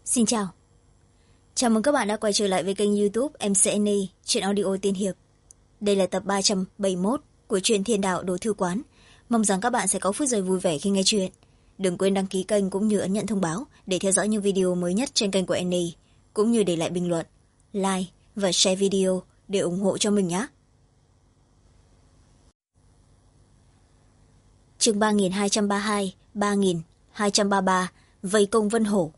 Xin chào. Chào mừng các bạn đã quay trở lại với kênh YouTube MC Annie, truyện audio tiên hiệp. Đây là tập 371 của truyện Thiên Đạo Đồ Thư Quán. Mong rằng các bạn sẽ có phút giây vui vẻ khi nghe chuyện. Đừng quên đăng ký kênh cũng như ấn nhận thông báo để theo dõi những video mới nhất trên kênh của Annie, cũng như để lại bình luận, like và share video để ủng hộ cho mình nhé. Chương 3232, 3233, Vây công Vân Hổ.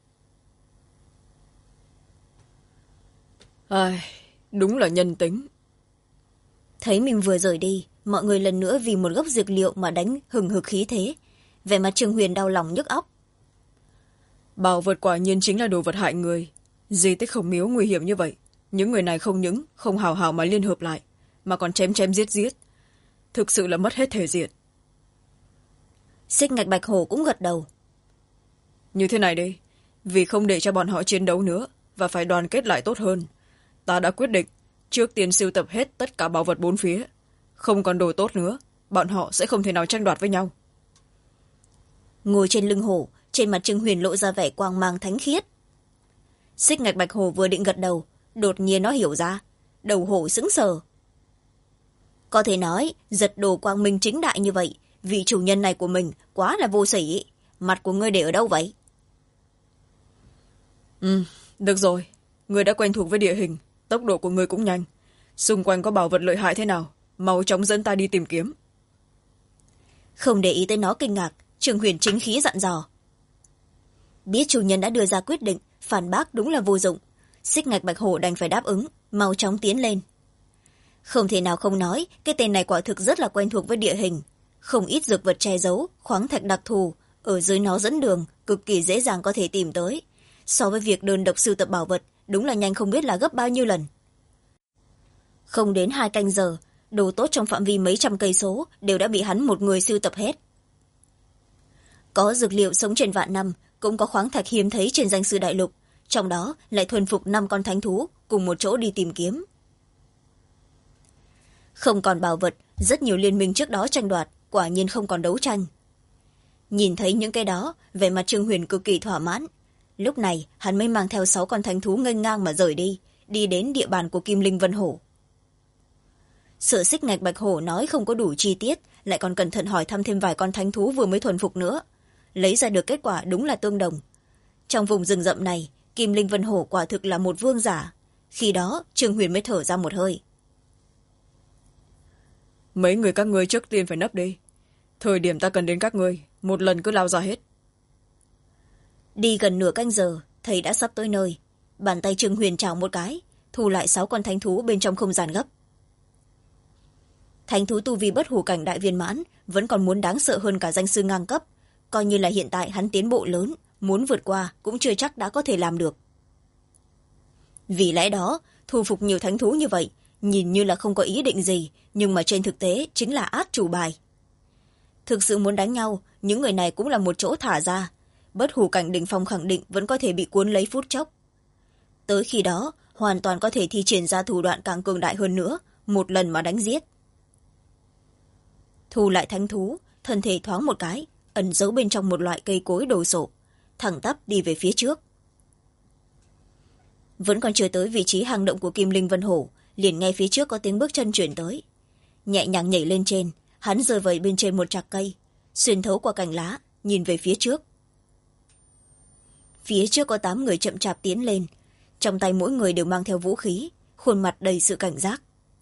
Ai, đúng là nhân tính. Thấy mình vừa rời đi, mọi người lần nữa vì một gốc dược liệu mà đánh hừng hực khí thế. Vẻ mặt Trương Huyền đau lòng nhức óc. Bảo vật quả nhiên chính là đồ vật hại người. Di tích Khổng Miếu nguy hiểm như vậy, những người này không những không hào hào mà liên hợp lại, mà còn chém chém giết giết. Thực sự là mất hết thể diện. Xích Ngạch Bạch Hổ cũng gật đầu. Như thế này đi, vì không để cho bọn họ chiến đấu nữa và phải đoàn kết lại tốt hơn, ta đã quyết định trước tiên sưu tập hết tất cả bảo vật bốn phía. Không còn đồ tốt nữa, bọn họ sẽ không thể nào tranh đoạt với nhau. Ngồi trên lưng hổ, trên mặt Trương Huyền lộ ra vẻ quang mang thánh khiết. Xích Ngạch Bạch Hổ vừa định gật đầu, đột nhiên nó hiểu ra. Đầu hổ sững sờ. Có thể nói, giật đồ quang minh chính đại như vậy, vị chủ nhân này của mình quá là vô sỉ. Mặt của ngươi để ở đâu vậy? Được rồi, người đã quen thuộc với địa hình, tốc độ của người cũng nhanh. Xung quanh có bảo vật lợi hại thế nào, mau chóng dẫn ta đi tìm kiếm. Không để ý tới nó kinh ngạc, Trương Huyền chính khí dặn dò. Biết chủ nhân đã đưa ra quyết định, phản bác đúng là vô dụng. Xích Ngạch Bạch Hổ đành phải đáp ứng, mau chóng tiến lên. Không thể nào không nói, cái tên này quả thực rất là quen thuộc với địa hình. Không ít dược vật che giấu, khoáng thạch đặc thù, ở dưới nó dẫn đường, cực kỳ dễ dàng có thể tìm tới. So với việc đơn độc sưu tập bảo vật, đúng là nhanh không biết là gấp bao nhiêu lần. Không đến 2 canh giờ, đồ tốt trong phạm vi mấy trăm cây số đều đã bị hắn một người sưu tập hết. Có dược liệu sống trên vạn năm, cũng có khoáng thạch hiếm thấy trên danh sư đại lục, trong đó lại thuần phục 5 con thánh thú cùng một chỗ đi tìm kiếm. Không còn bảo vật, rất nhiều liên minh trước đó tranh đoạt, quả nhiên không còn đấu tranh. Nhìn thấy những cái đó, vẻ mặt Trương Huyền cực kỳ thỏa mãn. Lúc này hắn mới mang theo 6 con thánh thú nghênh ngang mà rời đi, đi đến địa bàn của Kim Linh Vân Hổ. Sợ Xích Ngạch Bạch Hổ nói không có đủ chi tiết, lại còn cẩn thận hỏi thăm thêm vài con thánh thú vừa mới thuần phục nữa. Lấy ra được kết quả đúng là tương đồng. Trong vùng rừng rậm này, Kim Linh Vân Hổ quả thực là một vương giả. Khi đó Trương Huyền mới thở ra một hơi. Mấy người các ngươi trước tiên phải nấp đi. Thời điểm ta cần đến các ngươi, một lần cứ lao ra hết. Đi gần nửa canh giờ, thầy đã sắp tới nơi. Bàn tay Trương Huyền chào một cái, thu lại 6 con thánh thú bên trong không gian gấp. Thánh thú tu vi bất hủ cảnh đại viên mãn, vẫn còn muốn đáng sợ hơn cả danh sư ngang cấp. Coi như là hiện tại hắn tiến bộ lớn, muốn vượt qua cũng chưa chắc đã có thể làm được. Vì lẽ đó, thu phục nhiều thánh thú như vậy, nhìn như là không có ý định gì, nhưng mà trên thực tế chính là át chủ bài. Thực sự muốn đánh nhau, những người này cũng là một chỗ thả ra. Bất hủ cảnh đỉnh phong khẳng định vẫn có thể bị cuốn lấy phút chốc. Tới khi đó, hoàn toàn có thể thi triển ra thủ đoạn càng cường đại hơn nữa, một lần mà đánh giết. Thu lại thánh thú, thân thể thoáng một cái, ẩn giấu bên trong một loại cây cối đồ sộ, thẳng tắp đi về phía trước. Vẫn còn chưa tới vị trí hang động của Kim Linh Vân Hổ, liền nghe phía trước có tiếng bước chân chuyển tới. Nhẹ nhàng nhảy lên trên, hắn rơi vào bên trên một trạc cây, xuyên thấu qua cành lá, nhìn về phía trước. Phía trước có 8 người chậm chạp tiến lên, trong tay mỗi người đều mang theo vũ khí, khuôn mặt đầy sự cảnh giác.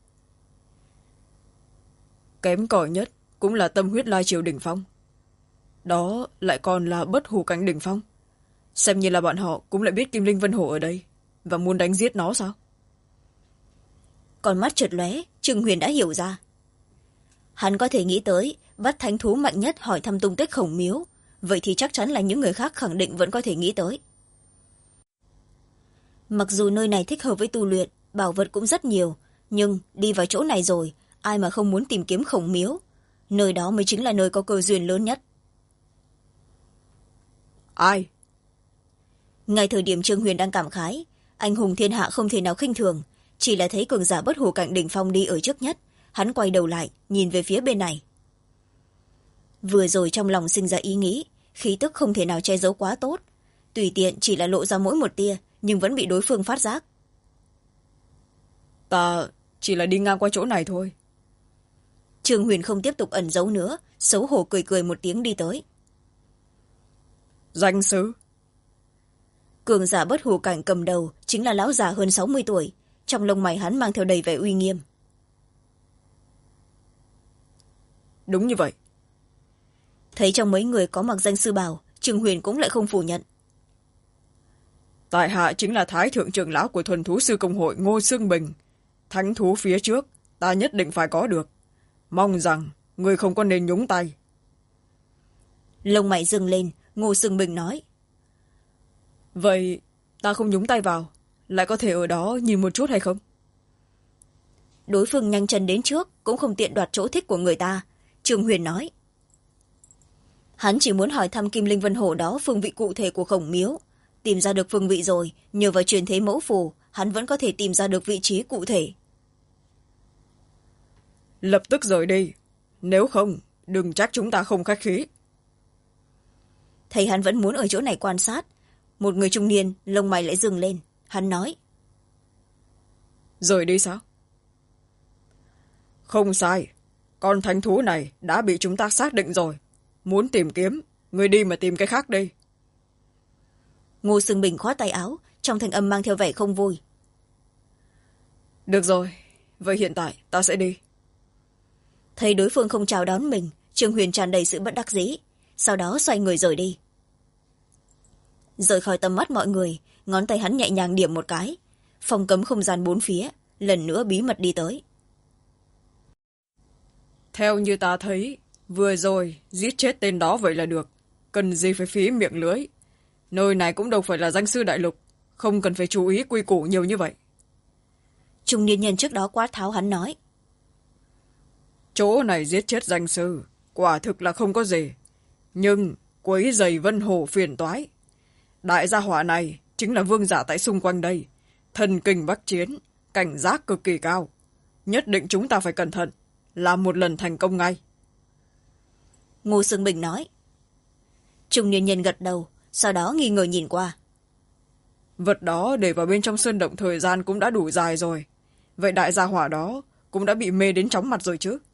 Kém cỏi nhất cũng là tâm huyết lai triều đỉnh phong. Đó lại còn là bất hủ cảnh đỉnh phong. Xem như là bọn họ cũng lại biết Kim Linh Vân Hổ ở đây và muốn đánh giết nó sao? Con mắt chợt lóe, Trương Huyền đã hiểu ra. Hắn có thể nghĩ tới bắt thánh thú mạnh nhất hỏi thăm tung tích Khổng Miếu, vậy thì chắc chắn là những người khác khẳng định vẫn có thể nghĩ tới. Mặc dù nơi này thích hợp với tu luyện, bảo vật cũng rất nhiều, nhưng đi vào chỗ này rồi, ai mà không muốn tìm kiếm Khổng Miếu. Nơi đó mới chính là nơi có cơ duyên lớn nhất. Ai? Ngay thời điểm Trương Huyền đang cảm khái, anh hùng thiên hạ không thể nào khinh thường, chỉ là thấy cường giả bất hủ cảnh đỉnh phong đi ở trước nhất, hắn quay đầu lại, nhìn về phía bên này. Vừa rồi trong lòng sinh ra ý nghĩ, khí tức không thể nào che giấu quá tốt. tùy tiện chỉ là lộ ra mỗi một tia nhưng vẫn bị đối phương phát giác. Ta chỉ là đi ngang qua chỗ này thôi. Trương Huyền không tiếp tục ẩn giấu nữa, xấu hổ cười cười một tiếng đi tới. Danh sứ. Cường giả bất hủ cảnh cầm đầu chính là lão già hơn 60 tuổi, trong lông mày hắn mang theo đầy vẻ uy nghiêm. Đúng như vậy. Thấy trong mấy người có mặc danh sư bào, Trương Huyền cũng lại không phủ nhận. Tại hạ chính là Thái thượng trưởng lão của Thuần thú sư công hội Ngô Xương Bình. Thánh thú phía trước ta nhất định phải có được, mong rằng người không có nên nhúng tay. Lông mày dừng lên, Ngô Xương Bình nói. Vậy ta không nhúng tay vào, lại có thể ở đó nhìn một chút hay không? Đối phương nhanh chân đến trước, cũng không tiện đoạt chỗ thích của người ta. Trương Huyền nói. Hắn chỉ muốn hỏi thăm Kim Linh Vân Hổ đó phương vị cụ thể của Khổng Miếu. Tìm ra được phương vị rồi, nhờ vào truyền thế mẫu phù, hắn vẫn có thể tìm ra được vị trí cụ thể. Lập tức rời đi, nếu không đừng trách chúng ta không khách khí. Thấy hắn vẫn muốn ở chỗ này quan sát, một người trung niên lông mày lại dừng lên. Hắn nói. Rời đi sao? Không sai, con thánh thú này đã bị chúng ta xác định rồi. Muốn tìm kiếm, người đi mà tìm cái khác đi. Ngô Xương Bình khoát tay áo, trong thanh âm mang theo vẻ không vui. Được rồi, vậy hiện tại ta sẽ đi. Thấy đối phương không chào đón mình, Trương Huyền tràn đầy sự bất đắc dĩ, sau đó xoay người rời đi. Rời khỏi tầm mắt mọi người, ngón tay hắn nhẹ nhàng điểm một cái, phong cấm không gian bốn phía, lần nữa bí mật đi tới. Theo như ta thấy, vừa rồi giết chết tên đó vậy là được, cần gì phải phí miệng lưỡi. Nơi này cũng đâu phải là danh sư đại lục, không cần phải chú ý quy củ nhiều như vậy. Trung niên nhân trước đó quát tháo hắn nói. Chỗ này giết chết danh sư, quả thực là không có gì. Nhưng quấy rầy Vân Hồ phiền toái. Đại gia hỏa này chính là vương giả tại xung quanh đây. Thần kinh bắc chiến, cảnh giác cực kỳ cao. Nhất định chúng ta phải cẩn thận, làm một lần thành công ngay. Ngô Xương Bình nói. Trung niên nhân gật đầu, sau đó nghi ngờ nhìn qua. Vật đó để vào bên trong sơn động thời gian cũng đã đủ dài rồi. Vậy đại gia hỏa đó cũng đã bị mê đến chóng mặt rồi chứ?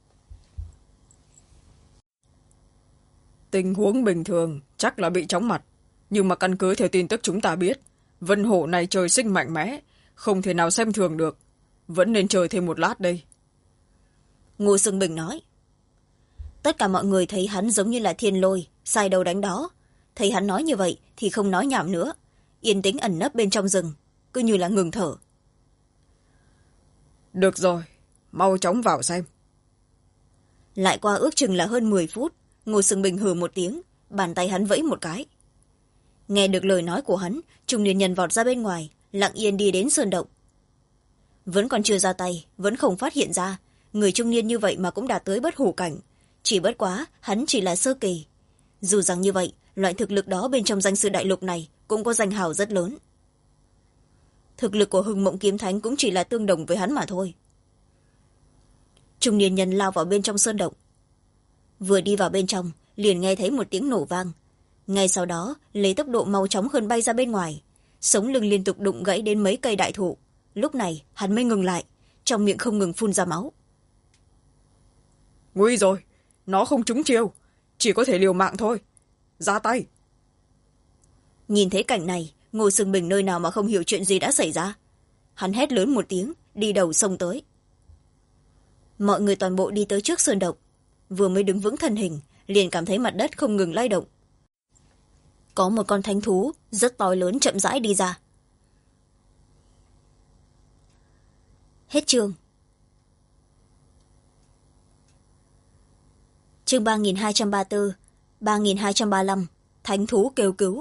Tình huống bình thường chắc là bị chóng mặt. Nhưng mà căn cứ theo tin tức chúng ta biết, Vân Hổ này trời sinh mạnh mẽ, không thể nào xem thường được. Vẫn nên chờ thêm một lát đây. Ngô Xương Bình nói. Tất cả mọi người thấy hắn giống như là thiên lôi, sai đầu đánh đó. Thấy hắn nói như vậy thì không nói nhảm nữa, yên tĩnh ẩn nấp bên trong rừng, cứ như là ngừng thở. Được rồi, mau chóng vào xem. Lại qua ước chừng là hơn 10 phút, Ngô Xương Bình hừ một tiếng, bàn tay hắn vẫy một cái. Nghe được lời nói của hắn, trung niên nhân vọt ra bên ngoài, lặng yên đi đến sơn động. Vẫn còn chưa ra tay, vẫn không phát hiện ra, người trung niên như vậy mà cũng đạt tới bất hủ cảnh. Chỉ bất quá, hắn chỉ là sơ kỳ. Dù rằng như vậy, loại thực lực đó bên trong danh sư đại lục này cũng có danh hào rất lớn. Thực lực của Hưng Mộng Kiếm Thánh cũng chỉ là tương đồng với hắn mà thôi. Trung niên nhân lao vào bên trong sơn động. Vừa đi vào bên trong, liền nghe thấy một tiếng nổ vang. Ngay sau đó, lấy tốc độ mau chóng hơn bay ra bên ngoài. Sống lưng liên tục đụng gãy đến mấy cây đại thụ. Lúc này, hắn mới ngừng lại, trong miệng không ngừng phun ra máu. Nguy rồi, nó không trúng chiêu, chỉ có thể liều mạng thôi. Ra tay. Nhìn thấy cảnh này, Ngô Xương Bình nơi nào mà không hiểu chuyện gì đã xảy ra. Hắn hét lớn một tiếng, đi đầu xông tới. Mọi người toàn bộ đi tới trước sơn động. Vừa mới đứng vững thân hình, liền cảm thấy mặt đất không ngừng lay động. Có một con thánh thú rất to lớn chậm rãi đi ra. Hết chương. Chương 3234, 3235, Thánh thú kêu cứu.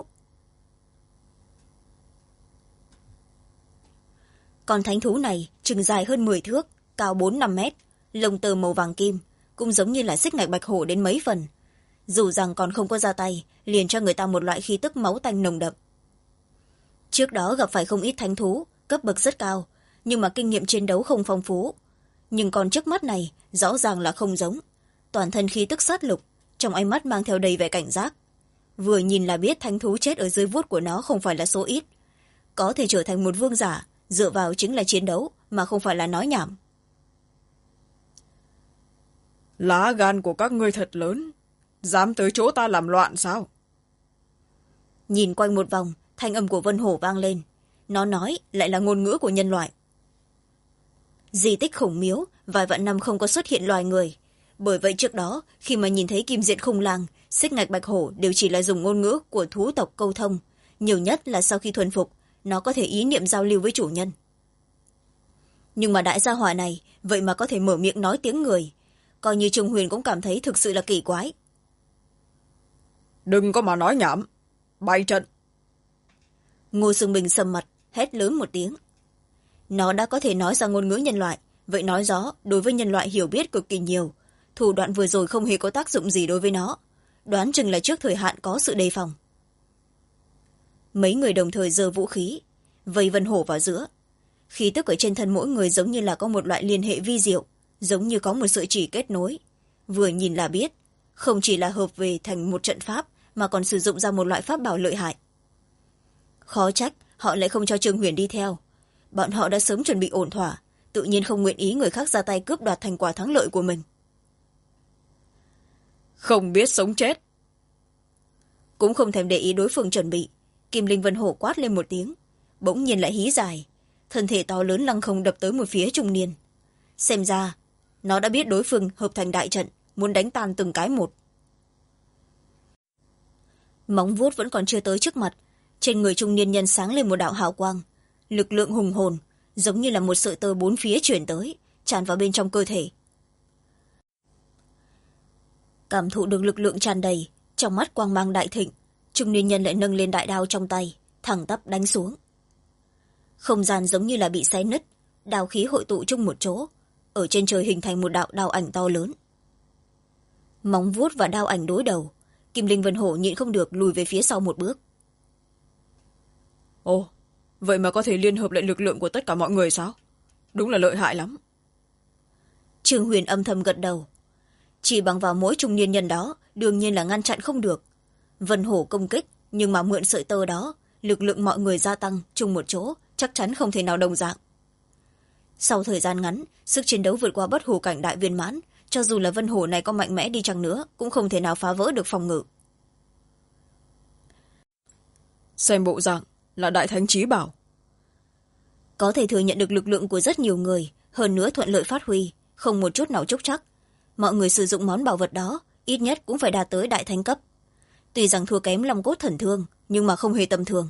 Con thánh thú này chừng dài hơn 10 thước, cao 4-5 mét, lông tơ màu vàng kim, cũng giống như là xích ngạch bạch hổ đến mấy phần. Dù rằng còn không có ra tay, liền cho người ta một loại khí tức máu tanh nồng đậm. Trước đó gặp phải không ít thánh thú, cấp bậc rất cao, nhưng mà kinh nghiệm chiến đấu không phong phú. Nhưng còn trước mắt này, rõ ràng là không giống. Toàn thân khí tức sát lục, trong ánh mắt mang theo đầy vẻ cảnh giác. vừa nhìn là biết thánh thú chết ở dưới vuốt của nó không phải là số ít. Có thể trở thành một vương giả dựa vào chính là chiến đấu mà không phải là nói nhảm. Lá gan của các ngươi thật lớn, dám tới chỗ ta làm loạn sao? Nhìn quanh một vòng, thanh âm của Vân Hổ vang lên. Nó nói lại là ngôn ngữ của nhân loại. Di tích khủng miếu vài vạn năm không có xuất hiện loài người, bởi vậy trước đó khi mà nhìn thấy kim diện khủng lang, xích ngạch bạch hổ đều chỉ là dùng ngôn ngữ của thú tộc câu thông, nhiều nhất là sau khi thuần phục nó có thể ý niệm giao lưu với chủ nhân. Nhưng mà đại gia hỏa này vậy mà có thể mở miệng nói tiếng người, coi như Trương Huyền cũng cảm thấy thực sự là kỳ quái. Đừng có mà nói nhảm, bày trận. Ngô Sương Bình sầm mặt hét lớn một tiếng. Nó đã có thể nói ra ngôn ngữ nhân loại, vậy nói rõ đối với nhân loại hiểu biết cực kỳ nhiều, thủ đoạn vừa rồi không hề có tác dụng gì đối với nó, đoán chừng là trước thời hạn có sự đề phòng. Mấy người đồng thời giơ vũ khí vây Vân Hổ vào giữa. Khí tức ở trên thân mỗi người giống như là có một loại liên hệ vi diệu, giống như có một sợi chỉ kết nối, vừa nhìn là biết không chỉ là hợp về thành một trận pháp mà còn sử dụng ra một loại pháp bảo lợi hại. Khó trách họ lại không cho Trương Huyền đi theo, bọn họ đã sớm chuẩn bị ổn thỏa, tự nhiên không nguyện ý người khác ra tay cướp đoạt thành quả thắng lợi của mình. Không biết sống chết. Cũng không thèm để ý đối phương chuẩn bị, Kim Linh Vân Hổ quát lên một tiếng, bỗng nhiên lại hí dài, thân thể to lớn lăng không đập tới một phía trung niên. Xem ra nó đã biết đối phương hợp thành đại trận, muốn đánh tan từng cái một. Móng vuốt vẫn còn chưa tới trước mặt, trên người trung niên nhân sáng lên một đạo hào quang, lực lượng hùng hồn giống như là một sợi tơ bốn phía chuyển tới, tràn vào bên trong cơ thể. Cảm thụ được lực lượng tràn đầy, trong mắt quang mang đại thịnh, trung niên nhân lại nâng lên đại đao trong tay, thẳng tắp đánh xuống. Không gian giống như là bị xé nứt, đao khí hội tụ chung một chỗ, ở trên trời hình thành một đạo đao ảnh to lớn. Móng vuốt và đao ảnh đối đầu, Kim Linh Vân Hổ nhịn không được lùi về phía sau một bước. Ồ, vậy mà có thể liên hợp lại lực lượng của tất cả mọi người sao? Đúng là lợi hại lắm. Trương Huyền âm thầm gật đầu. Chỉ bằng vào mỗi trung niên nhân đó đương nhiên là ngăn chặn không được. Vân Hổ công kích, nhưng mà mượn sợi tơ đó, lực lượng mọi người gia tăng chung một chỗ chắc chắn không thể nào đồng dạng. Sau thời gian ngắn, sức chiến đấu vượt qua bất hủ cảnh đại viên mãn, cho dù là Vân Hổ này có mạnh mẽ đi chăng nữa cũng không thể nào phá vỡ được phòng ngự. Xem bộ dạng là đại thánh chí bảo. Có thể thừa nhận được lực lượng của rất nhiều người, hơn nữa thuận lợi phát huy, không một chút nào chúc chắc. Mọi người sử dụng món bảo vật đó ít nhất cũng phải đạt tới đại thánh cấp. Tuy rằng thua kém Long Cốt Thần Thương, nhưng mà không hề tầm thường.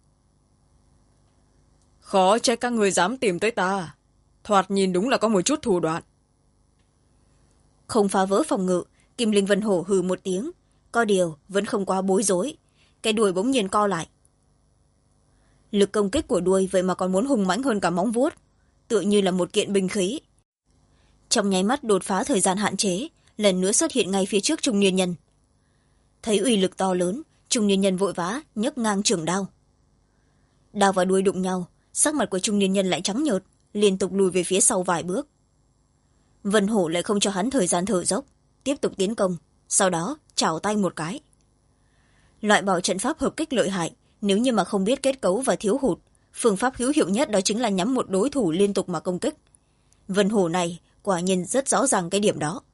Khó trách các người dám tìm tới ta, thoạt nhìn đúng là có một chút thủ đoạn. Không phá vỡ phòng ngự, Kim Linh Vân Hổ hừ một tiếng, có điều vẫn không quá bối rối, cái đuôi bỗng nhiên co lại. Lực công kích của đuôi vậy mà còn muốn hùng mãnh hơn cả móng vuốt, tựa như là một kiện binh khí. Trong nháy mắt đột phá thời gian hạn chế, lần nữa xuất hiện ngay phía trước trung niên nhân. Thấy uy lực to lớn, trung niên nhân vội vã nhấc ngang trường đao. Đao và đuôi đụng nhau, sắc mặt của trung niên nhân lại trắng nhợt, liên tục lùi về phía sau vài bước. Vân Hổ lại không cho hắn thời gian thở dốc, tiếp tục tiến công, sau đó chảo tay một cái. Loại bỏ trận pháp hợp kích lợi hại, nếu như mà không biết kết cấu và thiếu hụt, phương pháp hữu hiệu nhất đó chính là nhắm một đối thủ liên tục mà công kích. Vân Hổ này quả nhiên rất rõ ràng cái điểm đó.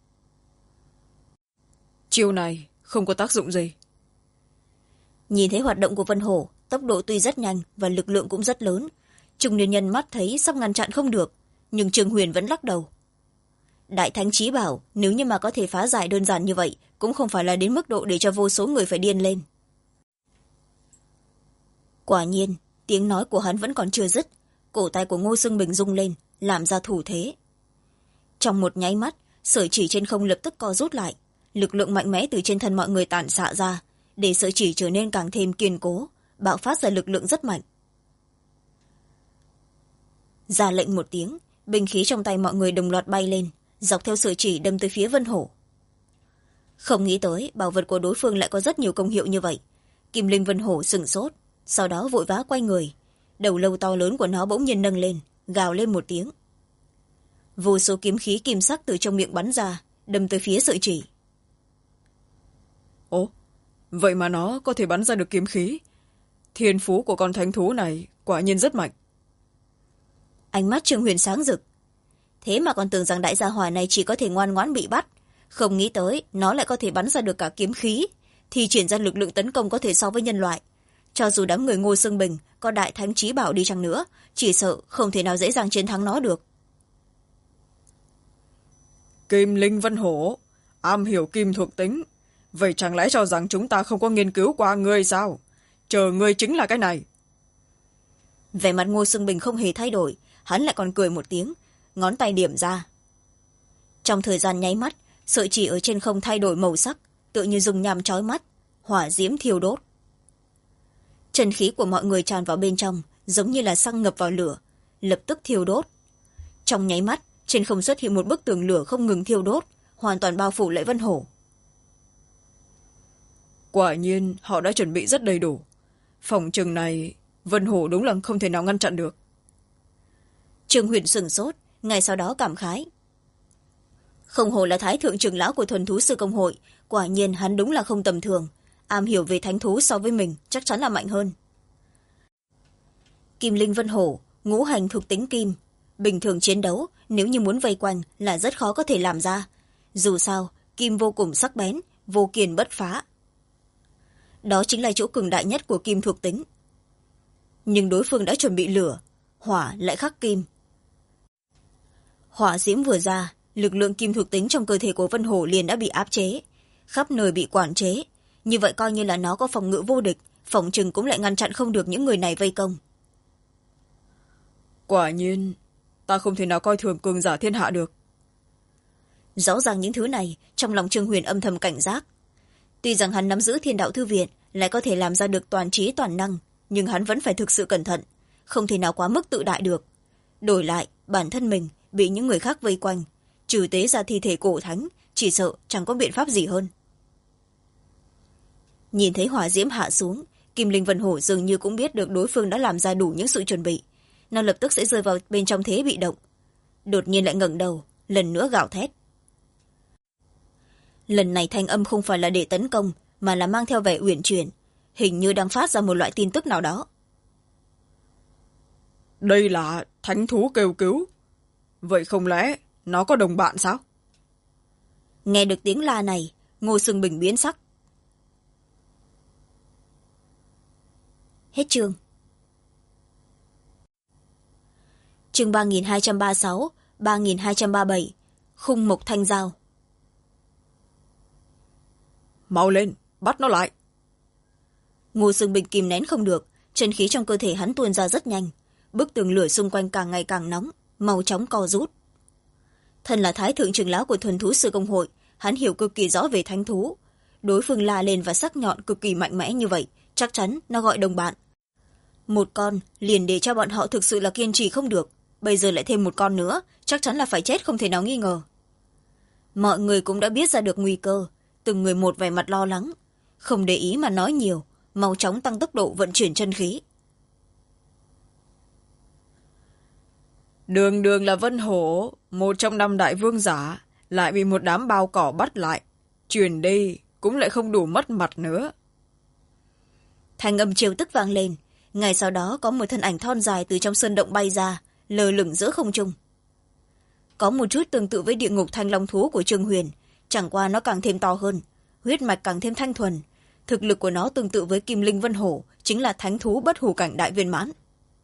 Chiêu này không có tác dụng gì. Nhìn thấy hoạt động của Vân Hổ, tốc độ tuy rất nhanh và lực lượng cũng rất lớn, trung niên nhân mắt thấy sắp ngăn chặn không được, nhưng Trương Huyền vẫn lắc đầu. Đại thánh chí bảo, nếu như mà có thể phá giải đơn giản như vậy, cũng không phải là đến mức độ để cho vô số người phải điên lên. Quả nhiên, tiếng nói của hắn vẫn còn chưa dứt, cổ tay của Ngô Sương Bình rung lên, làm ra thủ thế. Trong một nháy mắt, sợi chỉ trên không lập tức co rút lại, lực lượng mạnh mẽ từ trên thân mọi người tản xạ ra, để sợi chỉ trở nên càng thêm kiên cố, bạo phát ra lực lượng rất mạnh. Ra lệnh một tiếng, binh khí trong tay mọi người đồng loạt bay lên, dọc theo sợi chỉ đâm tới phía Vân Hổ. Không nghĩ tới bảo vật của đối phương lại có rất nhiều công hiệu như vậy. Kim Linh Vân Hổ sửng sốt, sau đó vội vã quay người, đầu lâu to lớn của nó bỗng nhiên nâng lên, gào lên một tiếng. Vô số kiếm khí kim sắc từ trong miệng bắn ra, đâm tới phía sợi chỉ. Ồ, vậy mà nó có thể bắn ra được kiếm khí. Thiên phú của con thánh thú này quả nhiên rất mạnh. Ánh mắt Trương Huyền sáng rực. Thế mà còn tưởng rằng đại gia hỏa này chỉ có thể ngoan ngoãn bị bắt, không nghĩ tới nó lại có thể bắn ra được cả kiếm khí, thì triển ra lực lượng tấn công có thể so với nhân loại. Cho dù đám người Ngô Xương Bình có đại thánh trí bảo đi chăng nữa, chỉ sợ không thể nào dễ dàng chiến thắng nó được. Kim Linh Vân Hổ, am hiểu kim thuộc tính. Vậy chẳng lẽ cho rằng chúng ta không có nghiên cứu qua ngươi sao? Chờ ngươi chính là cái này. Vẻ mặt Ngô Xương Bình không hề thay đổi, hắn lại còn cười một tiếng, ngón tay điểm ra. Trong thời gian nháy mắt, sợi chỉ ở trên không thay đổi màu sắc, tựa như dùng nhằm chói mắt, hỏa diễm thiêu đốt. Chân khí của mọi người tràn vào bên trong, giống như là xăng ngập vào lửa, lập tức thiêu đốt. Trong nháy mắt, trên không xuất hiện một bức tường lửa không ngừng thiêu đốt, hoàn toàn bao phủ lại Vân Hổ. Quả nhiên họ đã chuẩn bị rất đầy đủ. Phòng chừng này Vân Hổ đúng là không thể nào ngăn chặn được. Trương Huyền sửng sốt, ngay sau đó cảm khái. Không hổ là thái thượng trưởng lão của thuần thú sư công hội, quả nhiên hắn đúng là không tầm thường, am hiểu về thánh thú so với mình chắc chắn là mạnh hơn. Kim Linh Vân Hổ, ngũ hành thuộc tính kim, bình thường chiến đấu nếu như muốn vây quanh là rất khó có thể làm ra. Dù sao, kim vô cùng sắc bén, vô kiền bất phá. Đó chính là chỗ cường đại nhất của kim thuộc tính. Nhưng đối phương đã chuẩn bị lửa, hỏa lại khắc kim. Hỏa diễm vừa ra, lực lượng kim thuộc tính trong cơ thể của Vân Hổ liền đã bị áp chế, khắp nơi bị quản chế. Như vậy coi như là nó có phòng ngự vô địch, phỏng chừng cũng lại ngăn chặn không được những người này vây công. Quả nhiên, ta không thể nào coi thường cường giả thiên hạ được. Rõ ràng những thứ này, trong lòng Trương Huyền âm thầm cảnh giác. Tuy rằng hắn nắm giữ Thiên Đạo Thư Viện, lại có thể làm ra được toàn trí toàn năng, nhưng hắn vẫn phải thực sự cẩn thận, không thể nào quá mức tự đại được. Đổi lại, bản thân mình bị những người khác vây quanh, trừ tế ra thi thể cổ thánh, chỉ sợ chẳng có biện pháp gì hơn. Nhìn thấy hỏa diễm hạ xuống, Kim Linh Vân Hổ dường như cũng biết được đối phương đã làm ra đủ những sự chuẩn bị. Nó lập tức sẽ rơi vào bên trong thế bị động. Đột nhiên lại ngẩng đầu, lần nữa gào thét. Lần này thanh âm không phải là để tấn công, mà là mang theo vẻ uyển chuyển, hình như đang phát ra một loại tin tức nào đó. Đây là thánh thú kêu cứu. Vậy không lẽ nó có đồng bạn sao? Nghe được tiếng la này, Ngô Xương Bình biến sắc. Hết chương. Chương 3236, 3237, Khung Mộc Thanh Giao. Mau lên, bắt nó lại. Ngô Xương Bình kìm nén không được, chân khí trong cơ thể hắn tuôn ra rất nhanh, bức tường lửa xung quanh càng ngày càng nóng, mau chóng co rút. Thân là thái thượng trưởng lão của thuần thú sư công hội, hắn hiểu cực kỳ rõ về thánh thú. Đối phương la lên và sắc nhọn cực kỳ mạnh mẽ như vậy, chắc chắn nó gọi đồng bạn. Một con liền để cho bọn họ thực sự là kiên trì không được, bây giờ lại thêm một con nữa, chắc chắn là phải chết không thể nào nghi ngờ. Mọi người cũng đã biết ra được nguy cơ, từng người một vẻ mặt lo lắng, không để ý mà nói nhiều, mau chóng tăng tốc độ vận chuyển chân khí. Đường đường là Vân Hổ, một trong 5 đại vương giả, lại bị một đám bao cỏ bắt lại. Truyền đi cũng lại không đủ mất mặt nữa. Thanh âm trêu tức vang lên, ngay sau đó có một thân ảnh thon dài từ trong sơn động bay ra, lơ lửng giữa không trung. Có một chút tương tự với địa ngục thanh long thú của Trương Huyền, chẳng qua nó càng thêm to hơn, huyết mạch càng thêm thanh thuần. Thực lực của nó tương tự với Kim Linh Vân Hổ, chính là thánh thú bất hủ cảnh đại viên mãn.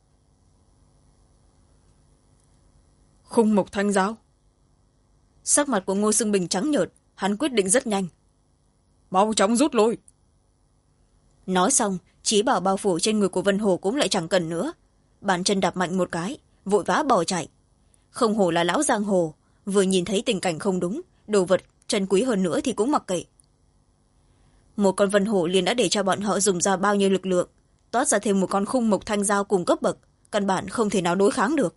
Khung Mộc Thanh Giao. Sắc mặt của Ngô Xương Bình trắng nhợt, hắn quyết định rất nhanh. Mau chóng rút lui. Nói xong, chí bảo bao phủ trên người của Vân Hổ cũng lại chẳng cần nữa. Bàn chân đạp mạnh một cái, vội vã bỏ chạy. Không hổ là lão giang hồ, vừa nhìn thấy tình cảnh không đúng, đồ vật chân quý hơn nữa thì cũng mặc kệ. Một con Vân Hổ liền đã để cho bọn họ dùng ra bao nhiêu lực lượng, toát ra thêm một con Khung Mộc Thanh Giao cùng cấp bậc, căn bản không thể nào đối kháng được.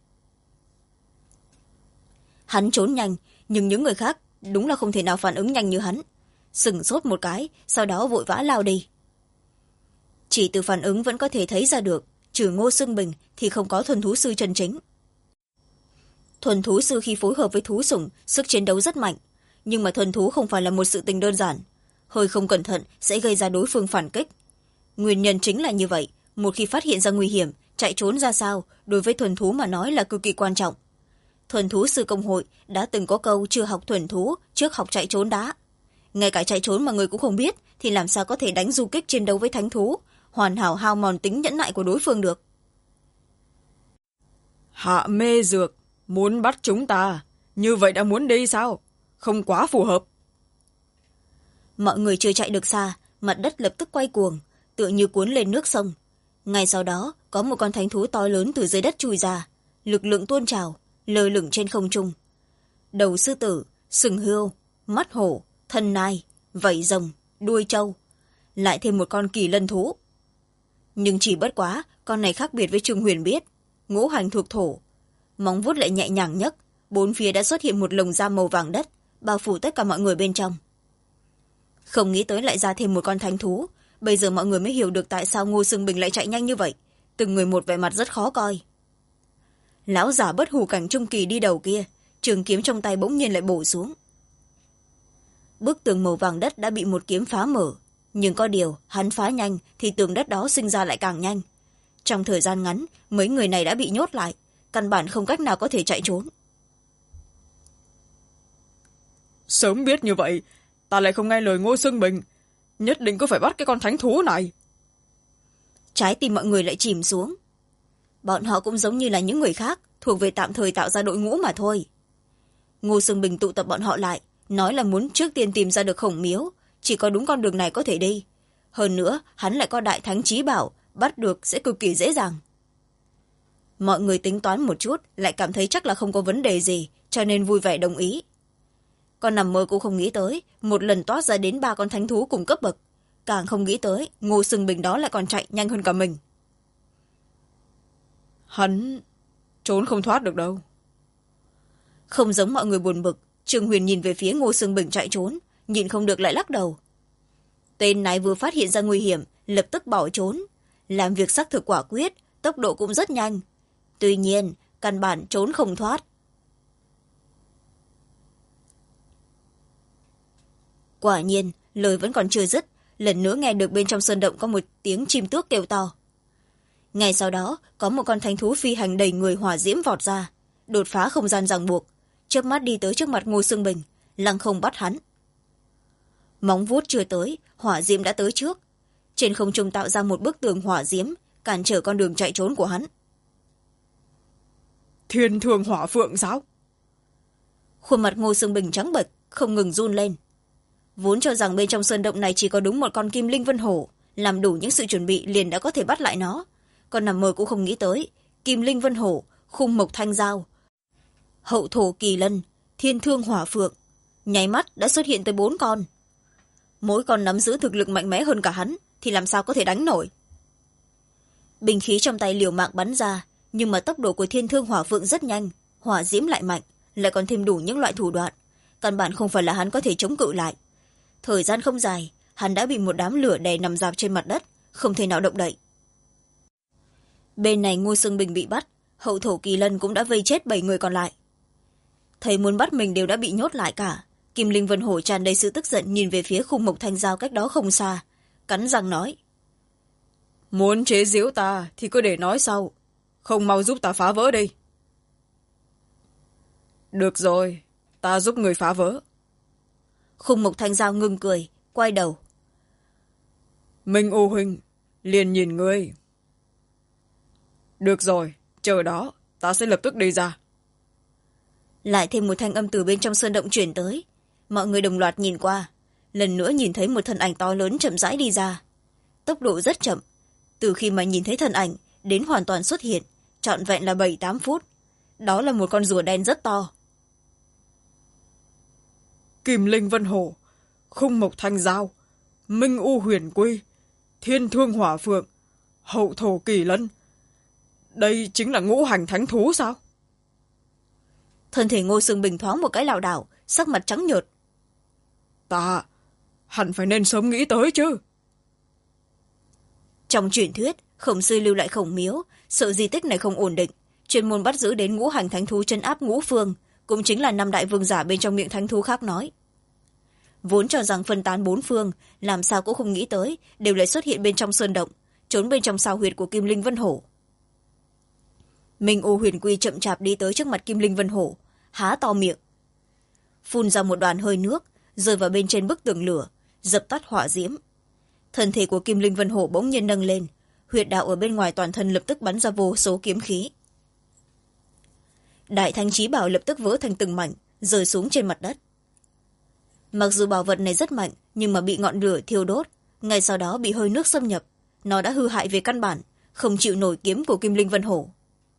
Hắn trốn nhanh, nhưng những người khác đúng là không thể nào phản ứng nhanh như hắn. Sửng sốt một cái, sau đó vội vã lao đi. Chỉ từ phản ứng vẫn có thể thấy ra được, trừ Ngô Xương Bình thì không có thuần thú sư chân chính. Thuần thú sư khi phối hợp với thú sủng, sức chiến đấu rất mạnh, nhưng mà thuần thú không phải là một sự tình đơn giản. hơi không cẩn thận sẽ gây ra đối phương phản kích. Nguyên nhân chính là như vậy, một khi phát hiện ra nguy hiểm, chạy trốn ra sao đối với thuần thú mà nói là cực kỳ quan trọng. Thuần thú sư công hội đã từng có câu chưa học thuần thú trước học chạy trốn đá. Ngay cả chạy trốn mà người cũng không biết thì làm sao có thể đánh du kích chiến đấu với thánh thú, hoàn hảo hao mòn tính nhẫn nại của đối phương được. Hạ mê dược muốn bắt chúng ta, như vậy đã muốn đi sao? Không quá phù hợp. Mọi người chưa chạy được xa, mặt đất lập tức quay cuồng, tựa như cuốn lên nước sông. Ngay sau đó có một con thánh thú to lớn từ dưới đất chui ra, lực lượng tuôn trào, lơ lửng trên không trung. Đầu sư tử, sừng hươu, mắt hổ, thân nai, vảy rồng, đuôi trâu, lại thêm một con kỳ lân thú. Nhưng chỉ bất quá con này khác biệt với Trương Huyền biết, ngũ hành thuộc thổ, móng vuốt lại nhẹ nhàng nhấc, bốn phía đã xuất hiện một lồng da màu vàng đất, bao phủ tất cả mọi người bên trong. Không nghĩ tới lại ra thêm một con thánh thú, bây giờ mọi người mới hiểu được tại sao Ngô Xương Bình lại chạy nhanh như vậy, từng người một vẻ mặt rất khó coi. Lão giả bất hủ cảnh trung kỳ đi đầu kia, trường kiếm trong tay bỗng nhiên lại bổ xuống. Bức tường màu vàng đất đã bị một kiếm phá mở, nhưng có điều hắn phá nhanh thì tường đất đó sinh ra lại càng nhanh. Trong thời gian ngắn, mấy người này đã bị nhốt lại, căn bản không cách nào có thể chạy trốn. Sớm biết như vậy, ta lại không nghe lời Ngô Xương Bình, nhất định có phải bắt cái con thánh thú này. Trái tim mọi người lại chìm xuống. Bọn họ cũng giống như là những người khác, thuộc về tạm thời tạo ra đội ngũ mà thôi. Ngô Xương Bình tụ tập bọn họ lại, nói là muốn trước tiên tìm ra được Khổng Miếu, chỉ có đúng con đường này có thể đi. Hơn nữa, hắn lại có đại thánh chí bảo, bắt được sẽ cực kỳ dễ dàng. Mọi người tính toán một chút, lại cảm thấy chắc là không có vấn đề gì, cho nên vui vẻ đồng ý. Con nằm mơ cũng không nghĩ tới, một lần toát ra đến 3 con thánh thú cùng cấp bậc. Càng không nghĩ tới, Ngô Xương Bình đó lại còn chạy nhanh hơn cả mình. Hắn trốn không thoát được đâu. Không giống mọi người buồn bực, Trương Huyền nhìn về phía Ngô Xương Bình chạy trốn, nhìn không được lại lắc đầu. Tên này vừa phát hiện ra nguy hiểm, lập tức bỏ trốn. Làm việc xác thực quả quyết, tốc độ cũng rất nhanh. Tuy nhiên, căn bản trốn không thoát. Quả nhiên, lời vẫn còn chưa dứt, lần nữa nghe được bên trong sơn động có một tiếng chim tước kêu to. Ngay sau đó, có một con thánh thú phi hành đầy người hỏa diễm vọt ra, đột phá không gian ràng buộc, chớp mắt đi tới trước mặt Ngô Xương Bình, lăng không bắt hắn. Móng vuốt chưa tới, hỏa diễm đã tới trước. Trên không trung tạo ra một bức tường hỏa diễm, cản trở con đường chạy trốn của hắn. Thiên Thương Hỏa Phượng sao? Khuôn mặt Ngô Xương Bình trắng bệch, không ngừng run lên. Vốn cho rằng bên trong sơn động này chỉ có đúng một con Kim Linh Vân Hổ, làm đủ những sự chuẩn bị liền đã có thể bắt lại nó. Còn nằm mơ cũng không nghĩ tới, Kim Linh Vân Hổ, Khung Mộc Thanh Giao, Hậu Thổ Kỳ Lân, Thiên Thương Hỏa Phượng, nháy mắt đã xuất hiện tới 4 con. Mỗi con nắm giữ thực lực mạnh mẽ hơn cả hắn, thì làm sao có thể đánh nổi. Binh khí trong tay liều mạng bắn ra, nhưng mà tốc độ của Thiên Thương Hỏa Phượng rất nhanh, hỏa diễm lại mạnh, lại còn thêm đủ những loại thủ đoạn, căn bản không phải là hắn có thể chống cự lại. Thời gian không dài, hắn đã bị một đám lửa đè nằm rạp trên mặt đất, không thể nào động đậy. Bên này Ngô Xương Bình bị bắt, Hậu Thổ Kỳ Lân cũng đã vây chết 7 người còn lại. Thấy muốn bắt mình đều đã bị nhốt lại cả. Kim Linh Vân Hổ tràn đầy sự tức giận nhìn về phía Khung Mộc Thanh Giao cách đó không xa, cắn răng nói: Muốn chế giễu ta thì cứ để nói sau, không mau giúp ta phá vỡ đi. Được rồi, ta giúp người phá vỡ. Khung Mộc Thanh Giao ngừng cười, quay đầu: Minh U huynh, liền nhìn ngươi. Được rồi, chờ đó, ta sẽ lập tức đi ra. Lại thêm một thanh âm từ bên trong sơn động chuyển tới. Mọi người đồng loạt nhìn qua, lần nữa nhìn thấy một thân ảnh to lớn chậm rãi đi ra. Tốc độ rất chậm, từ khi mà nhìn thấy thân ảnh đến hoàn toàn xuất hiện, trọn vẹn là 7-8 phút. Đó là một con rùa đen rất to. Kim Linh Vân Hổ, Khung Mộc Thanh Giao, Minh U Huyền Quy, Thiên Thương Hỏa Phượng, Hậu Thổ Kỳ Lân. Đây chính là ngũ hành thánh thú sao? Thân thể Ngô Xương Bình thoáng một cái lảo đảo, sắc mặt trắng nhợt. Ta hẳn phải nên sớm nghĩ tới chứ. Trong truyền thuyết, Khổng Sư lưu lại Khổng Miếu, sợ di tích này không ổn định, chuyên môn bắt giữ đến ngũ hành thánh thú trấn áp ngũ phương, cũng chính là 5 đại vương giả bên trong miệng thánh thú khác nói. vốn cho rằng phân tán bốn phương, làm sao cũng không nghĩ tới đều lại xuất hiện bên trong sơn động, trốn bên trong sao huyệt của Kim Linh Vân Hổ. Minh Ô Huyền Quy chậm chạp đi tới trước mặt Kim Linh Vân Hổ, há to miệng, phun ra một đoàn hơi nước, rơi vào bên trên bức tường lửa, dập tắt hỏa diễm. Thân thể của Kim Linh Vân Hổ bỗng nhiên nâng lên, huyệt đạo ở bên ngoài toàn thân lập tức bắn ra vô số kiếm khí. Đại Thanh Chí Bảo lập tức vỡ thành từng mảnh, rơi xuống trên mặt đất. Mặc dù bảo vật này rất mạnh, nhưng mà bị ngọn lửa thiêu đốt, ngay sau đó bị hơi nước xâm nhập, nó đã hư hại về căn bản, không chịu nổi kiếm của Kim Linh Vân Hổ.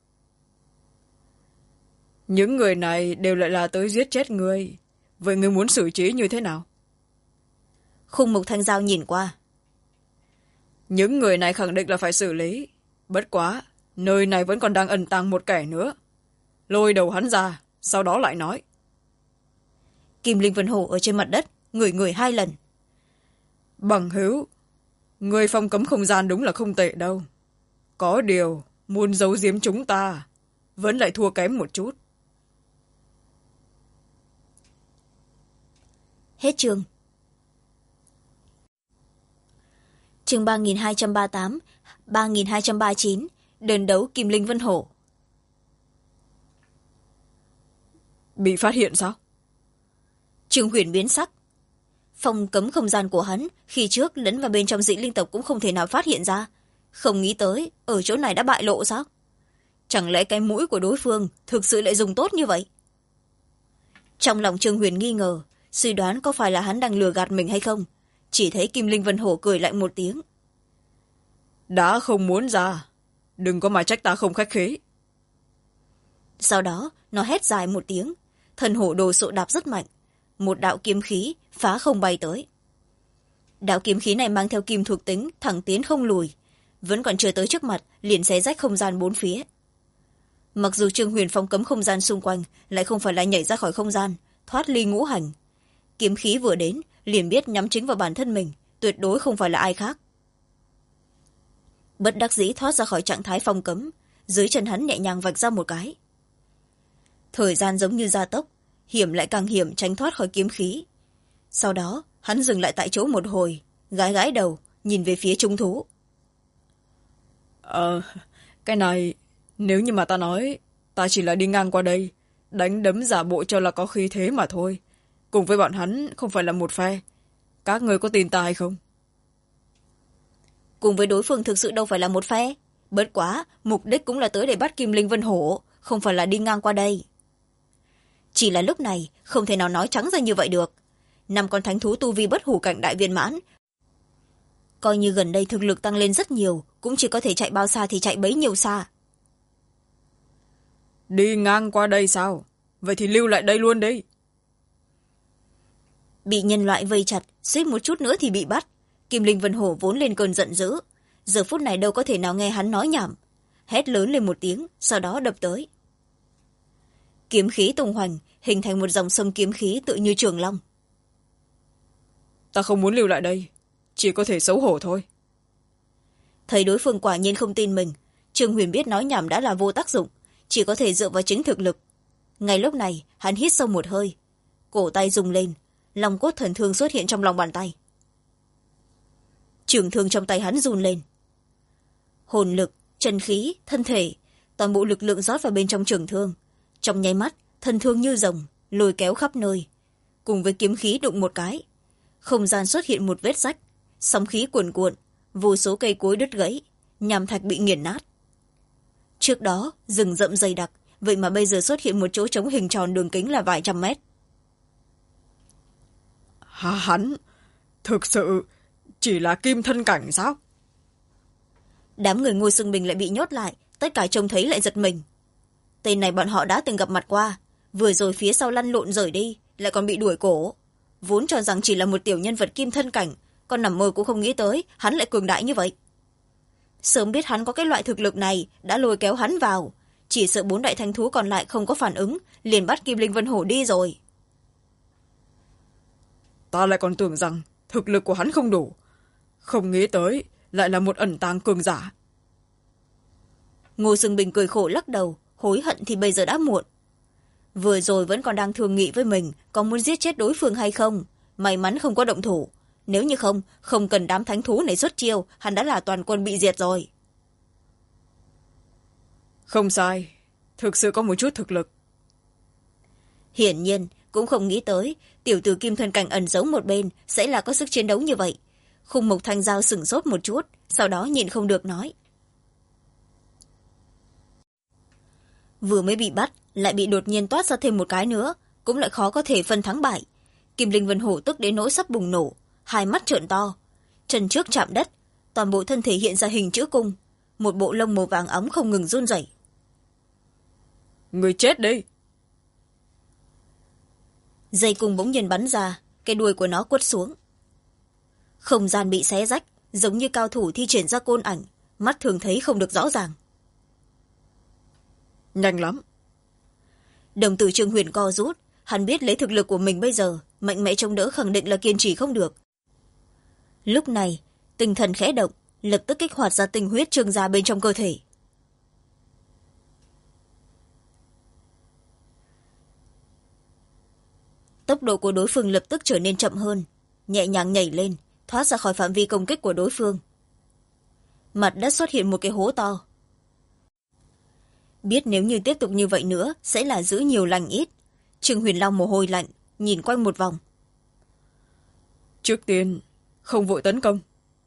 Những người này đều lại là tới giết chết ngươi, vậy ngươi muốn xử trí như thế nào? Khung Mục Thanh Giao nhìn qua. Những người này khẳng định là phải xử lý, bất quá nơi này vẫn còn đang ẩn tàng một kẻ nữa, lôi đầu hắn ra, sau đó lại nói. Kim Linh Vân Hổ ở trên mặt đất ngửi ngửi 2 lần. Bằng hữu, người phong cấm không gian đúng là không tệ đâu, có điều muốn giấu giếm chúng ta vẫn lại thua kém một chút. Hết chương. Chương 3238, 3239, đơn đấu Kim Linh Vân Hổ. Bị phát hiện sao? Trương Huyền biến sắc. Phong cấm không gian của hắn khi trước lẫn vào bên trong dị linh tộc cũng không thể nào phát hiện ra, không nghĩ tới ở chỗ này đã bại lộ sao? Chẳng lẽ cái mũi của đối phương thực sự lại dùng tốt như vậy? Trong lòng Trương Huyền nghi ngờ, suy đoán có phải là hắn đang lừa gạt mình hay không. Chỉ thấy Kim Linh Vân Hổ cười lại một tiếng. Đã không muốn ra, đừng có mà trách ta không khách khí. Sau đó nó hét dài một tiếng, thần hổ đồ sộ đạp rất mạnh, một đạo kiếm khí phá không bay tới. Đạo kiếm khí này mang theo kim thuộc tính, thẳng tiến không lùi, vẫn còn chưa tới trước mặt liền xé rách không gian bốn phía. Mặc dù Trương Huyền phong cấm không gian xung quanh lại không phải là nhảy ra khỏi không gian, thoát ly ngũ hành, kiếm khí vừa đến liền biết nhắm chính vào bản thân mình, tuyệt đối không phải là ai khác. Bất đắc dĩ thoát ra khỏi trạng thái phong cấm, dưới chân hắn nhẹ nhàng vạch ra một cái. Thời gian giống như gia tốc, hiểm lại càng hiểm tránh thoát khỏi kiếm khí. Sau đó hắn dừng lại tại chỗ một hồi, gãi gãi đầu nhìn về phía trung thú. Cái này nếu như mà ta nói ta chỉ là đi ngang qua đây, đánh đấm giả bộ cho là có khí thế mà thôi, cùng với bọn hắn không phải là một phe, các người có tin ta hay không? Cùng với đối phương thực sự đâu phải là một phe, bất quá mục đích cũng là tới để bắt Kim Linh Vân Hổ, không phải là đi ngang qua đây. Chỉ là lúc này không thể nào nói trắng ra như vậy được. 5 con thánh thú tu vi bất hủ cảnh đại viên mãn, coi như gần đây thực lực tăng lên rất nhiều, cũng chỉ có thể chạy bao xa thì chạy bấy nhiêu xa. Đi ngang qua đây sao? Vậy thì lưu lại đây luôn đi. Bị nhân loại vây chặt, suýt một chút nữa thì bị bắt. Kim Linh Vân Hổ vốn lên cơn giận dữ, giờ phút này đâu có thể nào nghe hắn nói nhảm, hét lớn lên một tiếng, sau đó đập tới. Kiếm khí tung hoành, hình thành một dòng sông kiếm khí tự như trường long. Ta không muốn lưu lại đây, chỉ có thể xấu hổ thôi. Thấy đối phương quả nhiên không tin mình, Trương Huyền biết nói nhảm đã là vô tác dụng, chỉ có thể dựa vào chính thực lực. Ngay lúc này hắn hít sâu một hơi, cổ tay rung lên, long cốt thần thương xuất hiện trong lòng bàn tay. Trường thương trong tay hắn run lên, hồn lực, chân khí, thân thể, toàn bộ lực lượng rót vào bên trong trường thương. Trong nháy mắt, thần thương như rồng lôi kéo khắp nơi, cùng với kiếm khí đụng một cái, không gian xuất hiện một vết rách, sóng khí cuồn cuộn, vô số cây cối đứt gãy, nham thạch bị nghiền nát. Trước đó rừng rậm dày đặc, vậy mà bây giờ xuất hiện một chỗ trống hình tròn đường kính là vài trăm mét. Hắn thực sự chỉ là kim thân cảnh sao? Đám người Ngô Xưng Bình lại bị nhốt lại, tất cả trông thấy lại giật mình. Tên này bọn họ đã từng gặp mặt qua, vừa rồi phía sau lăn lộn rời đi, lại còn bị đuổi cổ. Vốn cho rằng chỉ là một tiểu nhân vật kim thân cảnh, còn nằm mơ cũng không nghĩ tới hắn lại cường đại như vậy. Sớm biết hắn có cái loại thực lực này, đã lôi kéo hắn vào, chỉ sợ 4 đại thánh thú còn lại không có phản ứng, liền bắt Kim Linh Vân Hổ đi rồi. Ta lại còn tưởng rằng thực lực của hắn không đủ, không nghĩ tới lại là một ẩn tàng cường giả. Ngô Xưng Bình cười khổ lắc đầu, hối hận thì bây giờ đã muộn. Vừa rồi vẫn còn đang thương nghị với mình có muốn giết chết đối phương hay không, may mắn không có động thủ. Nếu như không cần đám thánh thú này xuất chiêu, hắn đã là toàn quân bị diệt rồi. Không sai, thực sự có một chút thực lực. Hiển nhiên cũng không nghĩ tới tiểu tử kim thân cảnh ẩn giấu một bên sẽ là có sức chiến đấu như vậy. Khung Mộc Thanh Giao sửng sốt một chút, sau đó nhịn không được nói. Vừa mới bị bắt, lại bị đột nhiên toát ra thêm một cái nữa, cũng lại khó có thể phân thắng bại. Kim Linh Vân Hổ tức đến nỗi sắp bùng nổ, hai mắt trợn to, chân trước chạm đất, toàn bộ thân thể hiện ra hình chữ cung, một bộ lông màu vàng óng không ngừng run rẩy. Người chết đi! Dây cung bỗng nhiên bắn ra, cái đuôi của nó quất xuống. Không gian bị xé rách, giống như cao thủ thi triển ra côn ảnh, mắt thường thấy không được rõ ràng. Nhanh lắm! Đồng tử Trương Huyền co rút, hắn biết lấy thực lực của mình bây giờ, mạnh mẽ chống đỡ khẳng định là kiên trì không được. Lúc này, tinh thần khẽ động, lập tức kích hoạt ra tinh huyết trương ra bên trong cơ thể. Tốc độ của đối phương lập tức trở nên chậm hơn, nhẹ nhàng nhảy lên, thoát ra khỏi phạm vi công kích của đối phương. Mặt đất xuất hiện một cái hố to. Biết nếu như tiếp tục như vậy nữa sẽ là giữ nhiều lành ít. Trương Huyền Long mồ hôi lạnh, nhìn quanh một vòng. Trước tiên, không vội tấn công.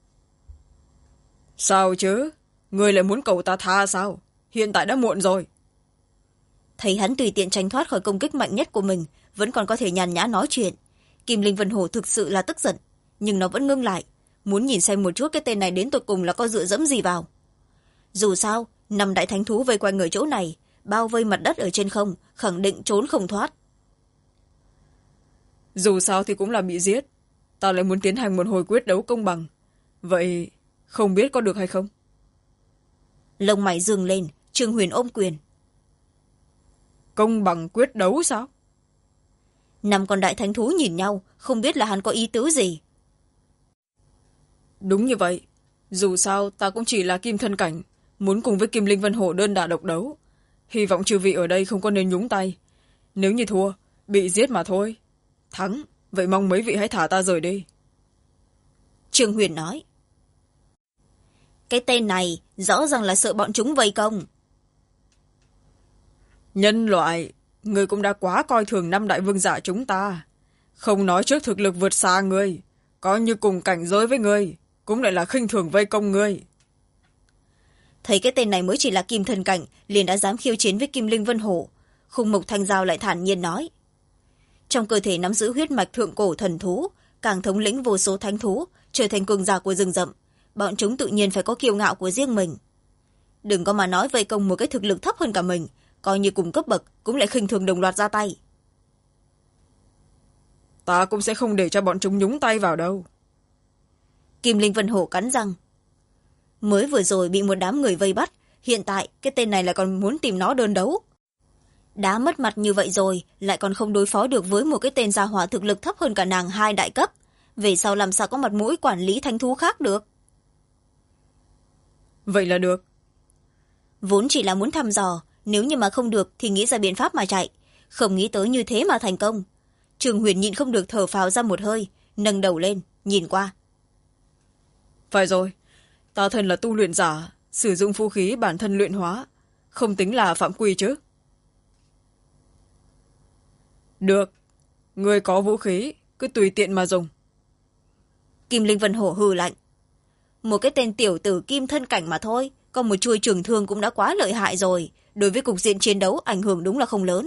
Sao chứ? Người lại muốn cầu ta tha sao? Hiện tại đã muộn rồi. Thấy hắn tùy tiện tránh thoát khỏi công kích mạnh nhất của mình, vẫn còn có thể nhàn nhã nói chuyện. Kim Linh Vân Hổ thực sự là tức giận, nhưng nó vẫn ngưng lại, muốn nhìn xem một chút cái tên này đến tột cùng là có dựa dẫm gì vào. Dù sao, 5 đại thánh thú vây quanh ở chỗ này, bao vây mặt đất ở trên không, khẳng định trốn không thoát. Dù sao thì cũng là bị giết. Ta lại muốn tiến hành một hồi quyết đấu công bằng. Vậy không biết có được hay không? Lông mày dừng lên, Trương Huyền ôm quyền. Công bằng quyết đấu sao? 5 con đại thánh thú nhìn nhau, không biết là hắn có ý tứ gì. Đúng như vậy. Dù sao ta cũng chỉ là kim thân cảnh, muốn cùng với Kim Linh Vân Hổ đơn đả độc đấu. Hy vọng chư vị ở đây không có nên nhúng tay. Nếu như thua, bị giết mà thôi. Thắng, vậy mong mấy vị hãy thả ta rời đi. Trương Huyền nói. Cái tên này rõ ràng là sợ bọn chúng vây công. Nhân loại, người cũng đã quá coi thường 5 đại vương giả chúng ta. Không nói trước thực lực vượt xa ngươi, coi như cùng cảnh giới với ngươi, cũng lại là khinh thường vây công ngươi. Thấy cái tên này mới chỉ là kim thần cảnh, liền đã dám khiêu chiến với Kim Linh Vân Hổ. Khung Mộc Thanh Giao lại thản nhiên nói. Trong cơ thể nắm giữ huyết mạch thượng cổ thần thú, càng thống lĩnh vô số thánh thú, trở thành cường giả của rừng rậm. Bọn chúng tự nhiên phải có kiêu ngạo của riêng mình. Đừng có mà nói vây công một cái thực lực thấp hơn cả mình, coi như cùng cấp bậc cũng lại khinh thường đồng loạt ra tay. Ta cũng sẽ không để cho bọn chúng nhúng tay vào đâu. Kim Linh Vân Hổ cắn răng. Mới vừa rồi bị một đám người vây bắt, hiện tại cái tên này lại còn muốn tìm nó đơn đấu. Đã mất mặt như vậy rồi, lại còn không đối phó được với một cái tên gia hỏa thực lực thấp hơn cả nàng 2 đại cấp. Về sau làm sao có mặt mũi quản lý thánh thú khác được? Vậy là được. Vốn chỉ là muốn thăm dò, nếu như mà không được thì nghĩ ra biện pháp mà chạy. Không nghĩ tới như thế mà thành công. Trương Huyền nhịn không được thở phào ra một hơi, nâng đầu lên, nhìn qua. Phải rồi, ta thân là tu luyện giả, sử dụng vũ khí bản thân luyện hóa, không tính là phạm quy chứ. Được, người có vũ khí, cứ tùy tiện mà dùng. Kim Linh Vân Hổ hừ lạnh. Một cái tên tiểu tử kim thân cảnh mà thôi, có một chuôi trường thương cũng đã quá lợi hại rồi, đối với cục diện chiến đấu ảnh hưởng đúng là không lớn.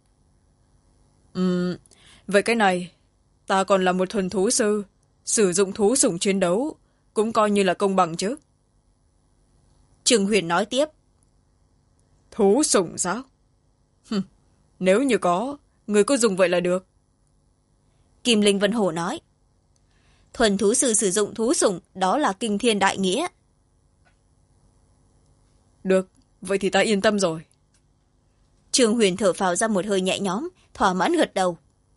Vậy cái này, ta còn là một thuần thú sư, sử dụng thú sủng chiến đấu, cũng coi như là công bằng chứ. Trương Huyền nói tiếp. Thú sủng sao? Nếu như có, người cứ dùng vậy là được. Kim Linh Vân Hổ nói. Thuần thú sư sử dụng thú sủng, đó là kinh thiên đại nghĩa. Được, vậy thì ta yên tâm rồi. Trương Huyền thở phào ra một hơi nhẹ nhõm, thỏa mãn gật đầu.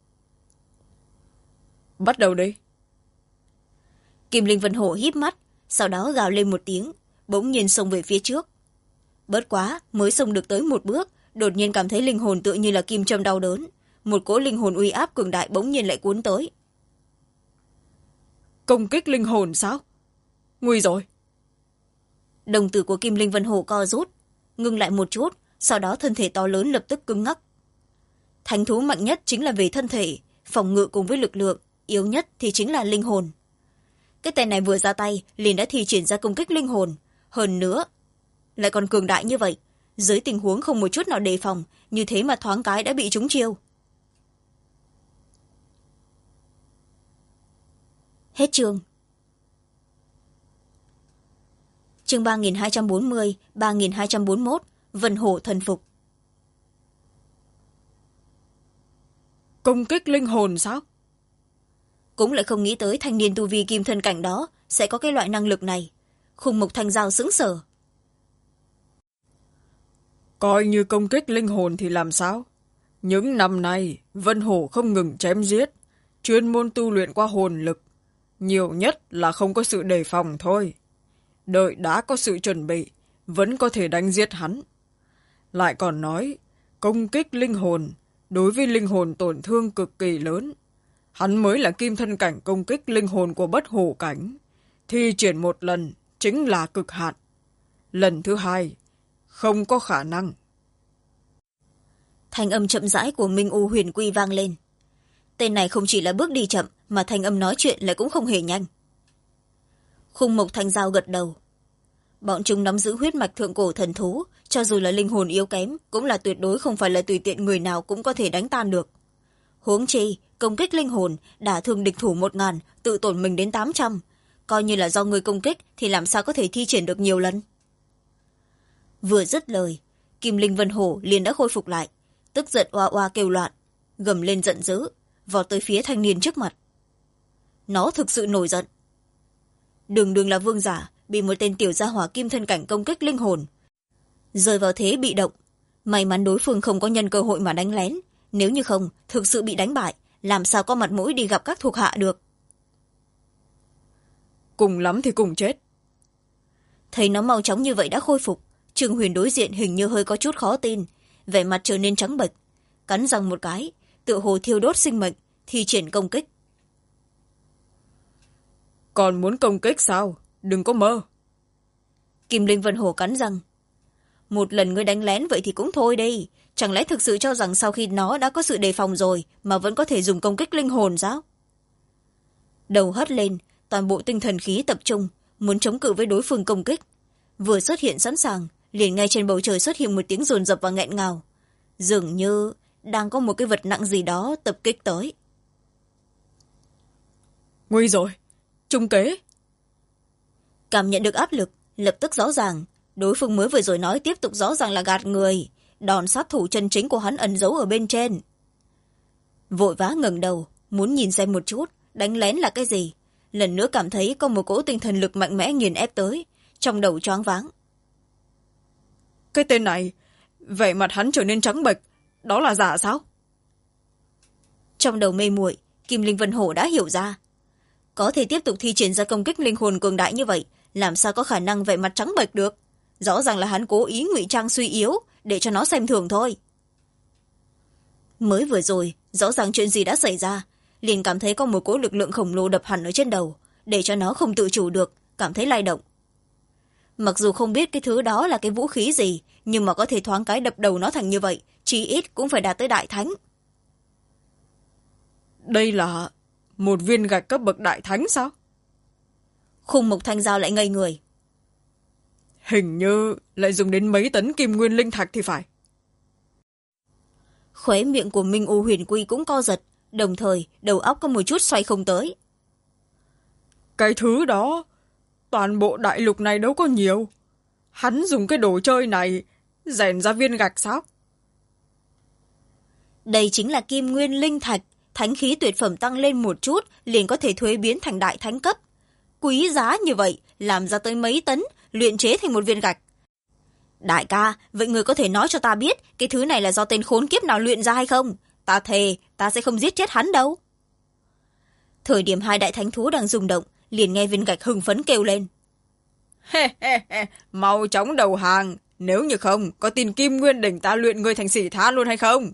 Bắt đầu đi. Kim Linh Vân Hổ híp mắt, sau đó gào lên một tiếng, bỗng nhiên xông về phía trước. Bớt quá, mới xông được tới một bước, đột nhiên cảm thấy linh hồn tựa như là kim châm đau đớn. Một cỗ linh hồn uy áp cường đại bỗng nhiên lại cuốn tới. Công kích linh hồn sao? Nguy rồi. Đồng tử của Kim Linh Vân Hồ co rút, ngưng lại một chút, sau đó thân thể to lớn lập tức cứng ngắc. Thánh thú mạnh nhất chính là về thân thể, phòng ngự cùng với lực lượng, yếu nhất thì chính là linh hồn. Cái tên này vừa ra tay liền đã thi triển ra công kích linh hồn, hơn nữa lại còn cường đại như vậy, dưới tình huống không một chút nào đề phòng, như thế mà thoáng cái đã bị trúng chiêu. Hết chương. Chương 3240, 3241, Vân Hổ thần phục. Công kích linh hồn sao? Cũng lại không nghĩ tới thanh niên tu vi kim thân cảnh đó sẽ có cái loại năng lực này. Khung Mộc Thanh Giao sững sờ. Coi như công kích linh hồn thì làm sao? Những năm nay, Vân Hổ không ngừng chém giết, chuyên môn tu luyện qua hồn lực. Nhiều nhất là không có sự đề phòng thôi. Đợi đã có sự chuẩn bị, vẫn có thể đánh giết hắn. Lại còn nói, công kích linh hồn, đối với linh hồn tổn thương cực kỳ lớn. Hắn mới là kim thân cảnh công kích linh hồn của bất hổ cảnh. Thi triển một lần chính là cực hạn. Lần thứ hai, không có khả năng. Thanh âm chậm rãi của Minh U Huyền Quy vang lên. Tên này không chỉ là bước đi chậm, mà thanh âm nói chuyện lại cũng không hề nhanh. Khung Mộc Thanh Giao gật đầu. Bọn chúng nắm giữ huyết mạch thượng cổ thần thú, cho dù là linh hồn yếu kém, cũng là tuyệt đối không phải là tùy tiện người nào cũng có thể đánh tan được. Huống chi, công kích linh hồn, đả thương địch thủ 1000, tự tổn mình đến 800. Coi như là do người công kích thì làm sao có thể thi triển được nhiều lần. Vừa dứt lời, Kim Linh Vân Hổ liền đã khôi phục lại, tức giận oa oa kêu loạn, gầm lên giận dữ, vọt tới phía thanh niên trước mặt. Nó thực sự nổi giận. Đường đường là vương giả, bị một tên tiểu gia hỏa kim thân cảnh công kích linh hồn, rơi vào thế bị động. May mắn đối phương không có nhân cơ hội mà đánh lén, nếu như không thực sự bị đánh bại, làm sao có mặt mũi đi gặp các thuộc hạ được. Cùng lắm thì cùng chết. Thấy nó mau chóng như vậy đã khôi phục, Trương Huyền đối diện hình như hơi có chút khó tin, vẻ mặt trở nên trắng bệch, cắn răng một cái, tựa hồ thiêu đốt sinh mệnh, thi triển công kích. Còn muốn công kích sao? Đừng có mơ. Kim Linh Vân Hổ cắn răng. Một lần ngươi đánh lén vậy thì cũng thôi đi. Chẳng lẽ thực sự cho rằng sau khi nó đã có sự đề phòng rồi mà vẫn có thể dùng công kích linh hồn sao? Đầu hất lên, toàn bộ tinh thần khí tập trung, muốn chống cự với đối phương công kích. Vừa xuất hiện sẵn sàng, liền ngay trên bầu trời xuất hiện một tiếng dồn dập và nghẹn ngào. Dường như đang có một cái vật nặng gì đó tập kích tới. Nguy rồi, trung kế. Cảm nhận được áp lực, lập tức rõ ràng, đối phương mới vừa rồi nói tiếp tục rõ ràng là gạt người, đòn sát thủ chân chính của hắn ẩn giấu ở bên trên. Vội vã ngẩng đầu, muốn nhìn xem một chút, đánh lén là cái gì. Lần nữa cảm thấy có một cỗ tinh thần lực mạnh mẽ nghiền ép tới, trong đầu choáng váng. Cái tên này, vẻ mặt hắn trở nên trắng bệch, đó là giả sao? Trong đầu mê muội, Kim Linh Vân Hổ đã hiểu ra. Có thể tiếp tục thi triển ra công kích linh hồn cường đại như vậy, làm sao có khả năng vẻ mặt trắng bệch được. Rõ ràng là hắn cố ý ngụy trang suy yếu, để cho nó xem thường thôi. Mới vừa rồi, rõ ràng chuyện gì đã xảy ra, liền cảm thấy có một cỗ lực lượng khổng lồ đập hẳn ở trên đầu, để cho nó không tự chủ được, cảm thấy lay động. Mặc dù không biết cái thứ đó là cái vũ khí gì, nhưng mà có thể thoáng cái đập đầu nó thành như vậy, chí ít cũng phải đạt tới đại thánh. Đây là một viên gạch cấp bậc đại thánh sao? Khung Mộc Thanh Giao lại ngây người. Hình như lại dùng đến mấy tấn kim nguyên linh thạch thì phải. Khóe miệng của Minh U Huyền Quy cũng co giật, đồng thời đầu óc có một chút xoay không tới. Cái thứ đó, toàn bộ đại lục này đâu có nhiều. Hắn dùng cái đồ chơi này rèn ra viên gạch sao? Đây chính là kim nguyên linh thạch, thánh khí tuyệt phẩm tăng lên một chút liền có thể thuế biến thành đại thánh cấp. Quý giá như vậy, làm ra tới mấy tấn, luyện chế thành một viên gạch. Đại ca, vậy người có thể nói cho ta biết cái thứ này là do tên khốn kiếp nào luyện ra hay không? Ta thề, ta sẽ không giết chết hắn đâu. Thời điểm hai đại thánh thú đang rung động, liền nghe viên gạch hưng phấn kêu lên. Mau chóng đầu hàng, nếu như không, có tin Kim Nguyên Đỉnh ta luyện người thành sỉ tha luôn hay không?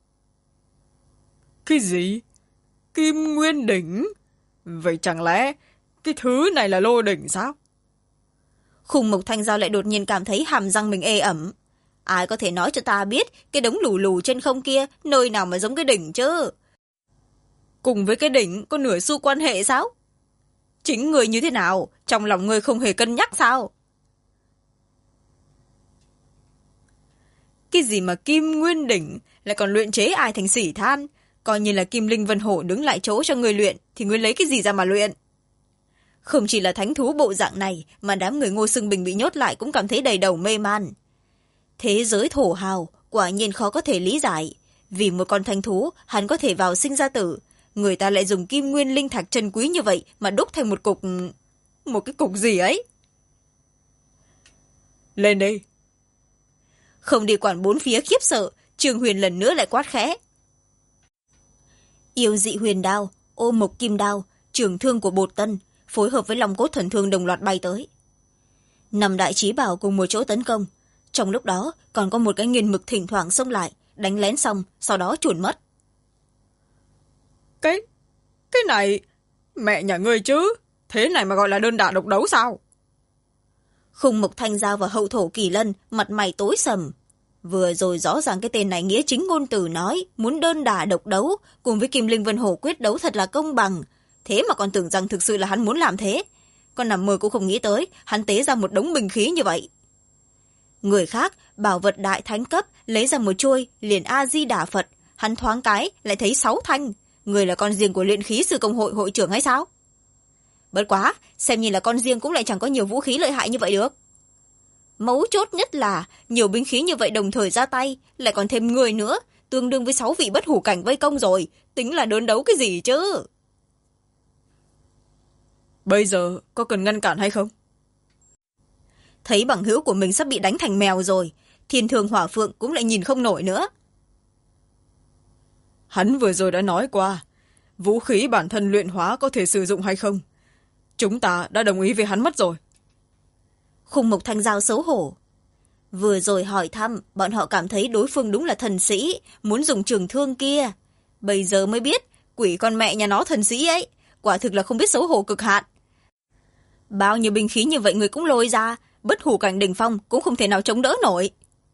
Cái gì? Kim Nguyên Đỉnh? Vậy chẳng lẽ Cái thứ này là lô đỉnh sao? Khung Mộc Thanh Giao lại đột nhiên cảm thấy hàm răng mình ê ẩm. Ai có thể nói cho ta biết cái đống lù lù trên không kia nơi nào mà giống cái đỉnh chứ? Cùng với cái đỉnh có nửa xu quan hệ sao? Chính người như thế nào, trong lòng người không hề cân nhắc sao? Cái gì mà kim nguyên đỉnh lại còn luyện chế ai thành xỉ than? Coi như là Kim Linh Vân Hổ đứng lại chỗ cho người luyện thì người lấy cái gì ra mà luyện? Không chỉ là thánh thú bộ dạng này mà đám người Ngô Xưng Bình bị nhốt lại cũng cảm thấy đầy đầu mê man. Thế giới thổ hào quả nhiên khó có thể lý giải. Vì một con thánh thú hắn có thể vào sinh ra tử, người ta lại dùng kim nguyên linh thạch chân quý như vậy mà đúc thành một cái cục gì ấy. Lên đi. Không đi quản bốn phía khiếp sợ, Trương Huyền lần nữa lại quát khẽ. Yêu dị huyền đao, ô mộc kim đao, trường thương của Bột Tân phối hợp với long cốt thuần thương đồng loạt bay tới. 5 đại chí bảo cùng một chỗ tấn công. Trong lúc đó còn có một cái nghiền mực thỉnh thoảng xông lại, đánh lén xong sau đó chuồn mất. Cái này mẹ nhà ngươi chứ, thế này mà gọi là đơn đả độc đấu sao? Khung Mộc Thanh Giao và Hậu Thổ Kỳ Lân mặt mày tối sầm. Vừa rồi rõ ràng cái tên này nghĩa chính ngôn từ nói muốn đơn đả độc đấu cùng với Kim Linh Vân Hổ quyết đấu thật là công bằng. Thế mà còn tưởng rằng thực sự là hắn muốn làm thế. Con nằm mơ cũng không nghĩ tới hắn tế ra một đống binh khí như vậy. Người khác bảo vật đại thánh cấp lấy ra một chuôi liền A Di Đà Phật, hắn thoáng cái lại thấy 6 thanh. Người là con riêng của luyện khí sư công hội hội trưởng hay sao? Bất quá xem như là con riêng cũng lại chẳng có nhiều vũ khí lợi hại như vậy được. Mấu chốt nhất là nhiều binh khí như vậy đồng thời ra tay, lại còn thêm người nữa, tương đương với 6 vị bất hủ cảnh vây công rồi, tính là đơn đấu cái gì chứ? Bây giờ có cần ngăn cản hay không? Thấy bằng hữu của mình sắp bị đánh thành mèo rồi, Thiên Thường Hỏa Phượng cũng lại nhìn không nổi nữa. Hắn vừa rồi đã nói qua, vũ khí bản thân luyện hóa có thể sử dụng hay không. Chúng ta đã đồng ý với hắn mất rồi. Khung Mộc Thanh Giao xấu hổ. Vừa rồi hỏi thăm, bọn họ cảm thấy đối phương đúng là thần sĩ, muốn dùng trường thương kia. Bây giờ mới biết, quỷ con mẹ nhà nó thần sĩ ấy, quả thực là không biết xấu hổ cực hạn. Bao nhiêu binh khí như vậy người cũng lôi ra, bất hủ cảnh đỉnh phong cũng không thể nào chống đỡ nổi.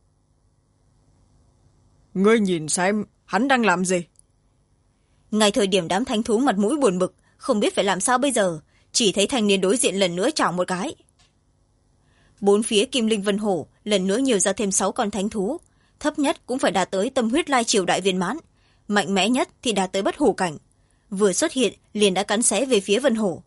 Ngươi nhìn xem, hắn đang làm gì? Ngay thời điểm đám thánh thú mặt mũi buồn bực, không biết phải làm sao bây giờ, chỉ thấy thanh niên đối diện lần nữa chảo một cái. Bốn phía Kim Linh Vân Hổ lần nữa nhiều ra thêm 6 con thánh thú, thấp nhất cũng phải đạt tới tâm huyết lai triều đại viên mãn, mạnh mẽ nhất thì đạt tới bất hủ cảnh. Vừa xuất hiện liền đã cắn xé về phía Vân Hổ.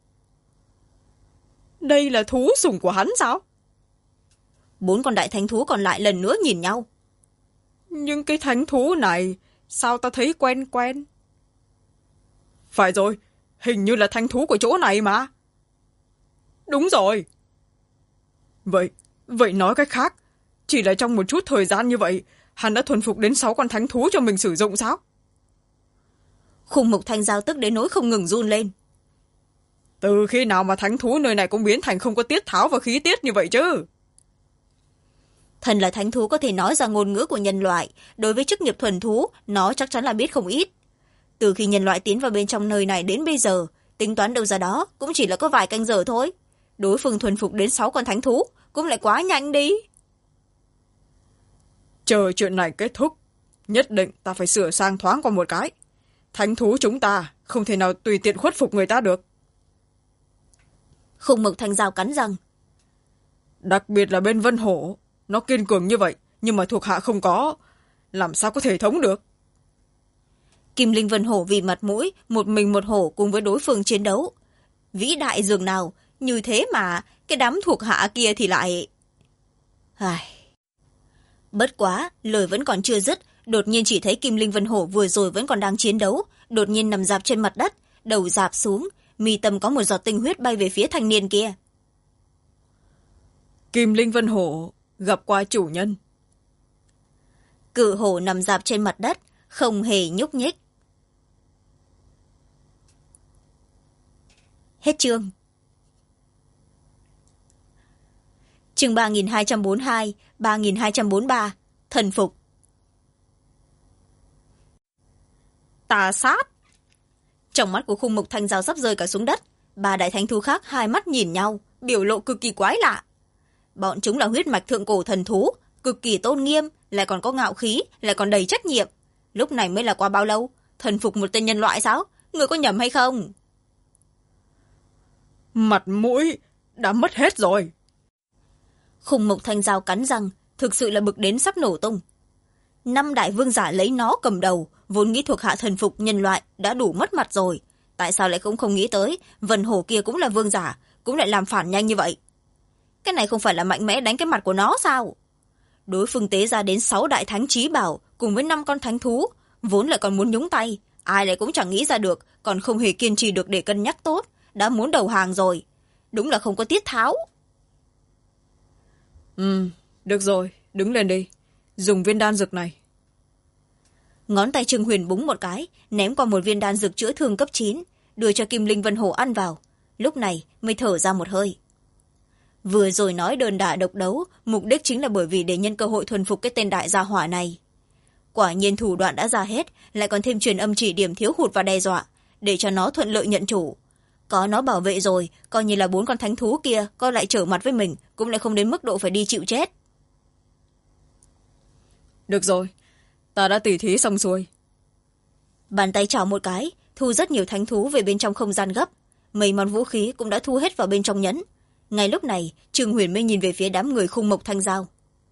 Đây là thú sủng của hắn sao? 4 con đại thánh thú còn lại lần nữa nhìn nhau. Nhưng cái thánh thú này sao ta thấy quen quen? Phải rồi, hình như là thánh thú của chỗ này mà. Đúng rồi. Vậy nói cách khác, chỉ là trong một chút thời gian như vậy, hắn đã thuần phục đến 6 con thánh thú cho mình sử dụng sao? Khung Mộc Thanh Giao tức đến nỗi không ngừng run lên. Từ khi nào mà thánh thú nơi này cũng biến thành không có tiết tháo và khí tiết như vậy chứ? Thần là thánh thú có thể nói ra ngôn ngữ của nhân loại, đối với chức nghiệp thuần thú, nó chắc chắn là biết không ít. Từ khi nhân loại tiến vào bên trong nơi này đến bây giờ, tính toán đâu ra đó cũng chỉ là có vài canh giờ thôi. Đối phương thuần phục đến 6 con thánh thú cũng lại quá nhanh đi. Chờ chuyện này kết thúc, nhất định ta phải sửa sang thoáng qua một cái. Thánh thú chúng ta không thể nào tùy tiện khuất phục người ta được. Khung Mộc Thanh Giao cắn răng. Đặc biệt là bên Vân Hổ, nó kiên cường như vậy nhưng mà thuộc hạ không có, làm sao có thể thống được? Kim Linh Vân Hổ vì mặt mũi, một mình một hổ cùng với đối phương chiến đấu. Vĩ đại dường nào, như thế mà cái đám thuộc hạ kia thì lại... Bất quá, lời vẫn còn chưa dứt, đột nhiên chỉ thấy Kim Linh Vân Hổ vừa rồi vẫn còn đang chiến đấu, đột nhiên nằm rạp trên mặt đất, đầu rạp xuống, mi tâm có một giọt tinh huyết bay về phía thanh niên kia. Kim Linh Vân Hổ gặp qua chủ nhân. Cự hổ nằm rạp trên mặt đất, không hề nhúc nhích. Hết chương. Chương 3242, 3243, thần phục. Tà sát. Trong mắt của Khung Mộc Thanh Giao sắp rơi cả xuống đất, ba đại thánh thú khác hai mắt nhìn nhau, biểu lộ cực kỳ quái lạ. Bọn chúng là huyết mạch thượng cổ thần thú, cực kỳ tôn nghiêm, lại còn có ngạo khí, lại còn đầy trách nhiệm. Lúc này mới là qua bao lâu? Thần phục một tên nhân loại sao? Người có nhầm hay không? Mặt mũi đã mất hết rồi. Khủng Mộc Thanh Giao cắn răng, thực sự là bực đến sắp nổ tung. 5 đại vương giả lấy nó cầm đầu, vốn nghĩ thuộc hạ thần phục nhân loại đã đủ mất mặt rồi. Tại sao lại cũng không nghĩ tới Vân Hổ kia cũng là vương giả, cũng lại làm phản nhanh như vậy? Cái này không phải là mạnh mẽ đánh cái mặt của nó sao? Đối phương tế ra đến 6 đại thánh trí bảo cùng với 5 con thánh thú, vốn lại còn muốn nhúng tay, ai lại cũng chẳng nghĩ ra được, còn không hề kiên trì được để cân nhắc tốt, đã muốn đầu hàng rồi. Đúng là không có tiết tháo. Được rồi, đứng lên đi, dùng viên đan dược này. Ngón tay Trương Huyền búng một cái, ném qua một viên đan dược chữa thương cấp 9, đưa cho Kim Linh Vân Hổ ăn vào. Lúc này mới thở ra một hơi. Vừa rồi nói đơn đả độc đấu, mục đích chính là bởi vì để nhân cơ hội thuần phục cái tên đại gia hỏa này. Quả nhiên thủ đoạn đã ra hết, lại còn thêm truyền âm chỉ điểm thiếu hụt và đe dọa, để cho nó thuận lợi nhận chủ. Có nó bảo vệ rồi, coi như là 4 con thánh thú kia coi lại trở mặt với mình, cũng lại không đến mức độ phải đi chịu chết. Được rồi, ta đã tỉ thí xong xuôi. Bàn tay chảo một cái, thu rất nhiều thánh thú về bên trong không gian gấp. Mấy món vũ khí cũng đã thu hết vào bên trong nhẫn. Ngay lúc này, Trương Huyền mới nhìn về phía đám người Khung Mộc Thanh Giao.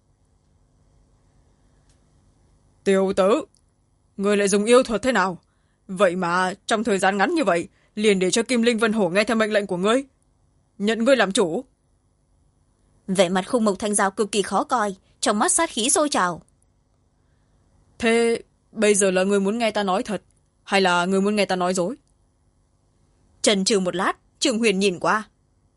Tiểu tử, ngươi lại dùng yêu thuật thế nào? Vậy mà trong thời gian ngắn như vậy, liền để cho Kim Linh Vân Hổ nghe theo mệnh lệnh của ngươi, nhận ngươi làm chủ. Vẻ mặt Khung Mộc Thanh Giao cực kỳ khó coi, trong mắt sát khí sôi trào. Thế bây giờ là ngươi muốn nghe ta nói thật, hay là ngươi muốn nghe ta nói dối? Chần chừ một lát, Trương Huyền nhìn qua.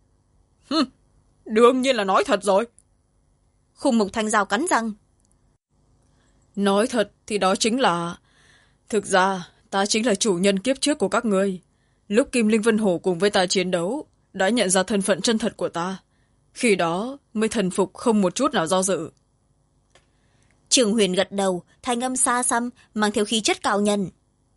Đương nhiên là nói thật rồi. Khung Mộc Thanh Giao cắn răng. Nói thật thì đó chính là... Thực ra, ta chính là chủ nhân kiếp trước của các ngươi. Lúc Kim Linh Vân Hổ cùng với ta chiến đấu, đã nhận ra thân phận chân thật của ta. Khi đó mới thần phục không một chút nào do dự. Trương Huyền gật đầu, thanh âm xa xăm, mang theo khí chất cao nhân.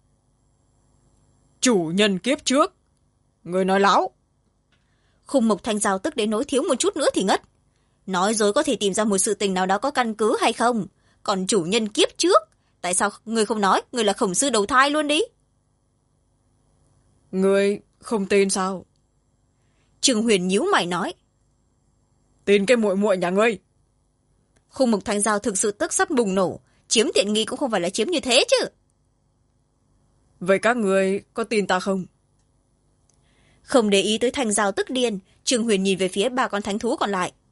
Chủ nhân kiếp trước? Ngươi nói láo. Khung Mộc Thanh Giao tức đến nỗi thiếu một chút nữa thì ngất. Nói dối có thể tìm ra một sự tình nào đó có căn cứ hay không? Còn chủ nhân kiếp trước? Tại sao ngươi không nói, ngươi là khổng sư đầu thai luôn đi? Ngươi không tin sao? Trương Huyền nhíu mày nói. Tin cái muội muội nhà ngươi. Khung Mộc Thanh Giao thực sự tức sắp bùng nổ, chiếm tiện nghi cũng không phải là chiếm như thế chứ. Vậy các ngươi có tin ta không? Không để ý tới Thanh Giao tức điên, Trương Huyền nhìn về phía 3 con thánh thú còn lại.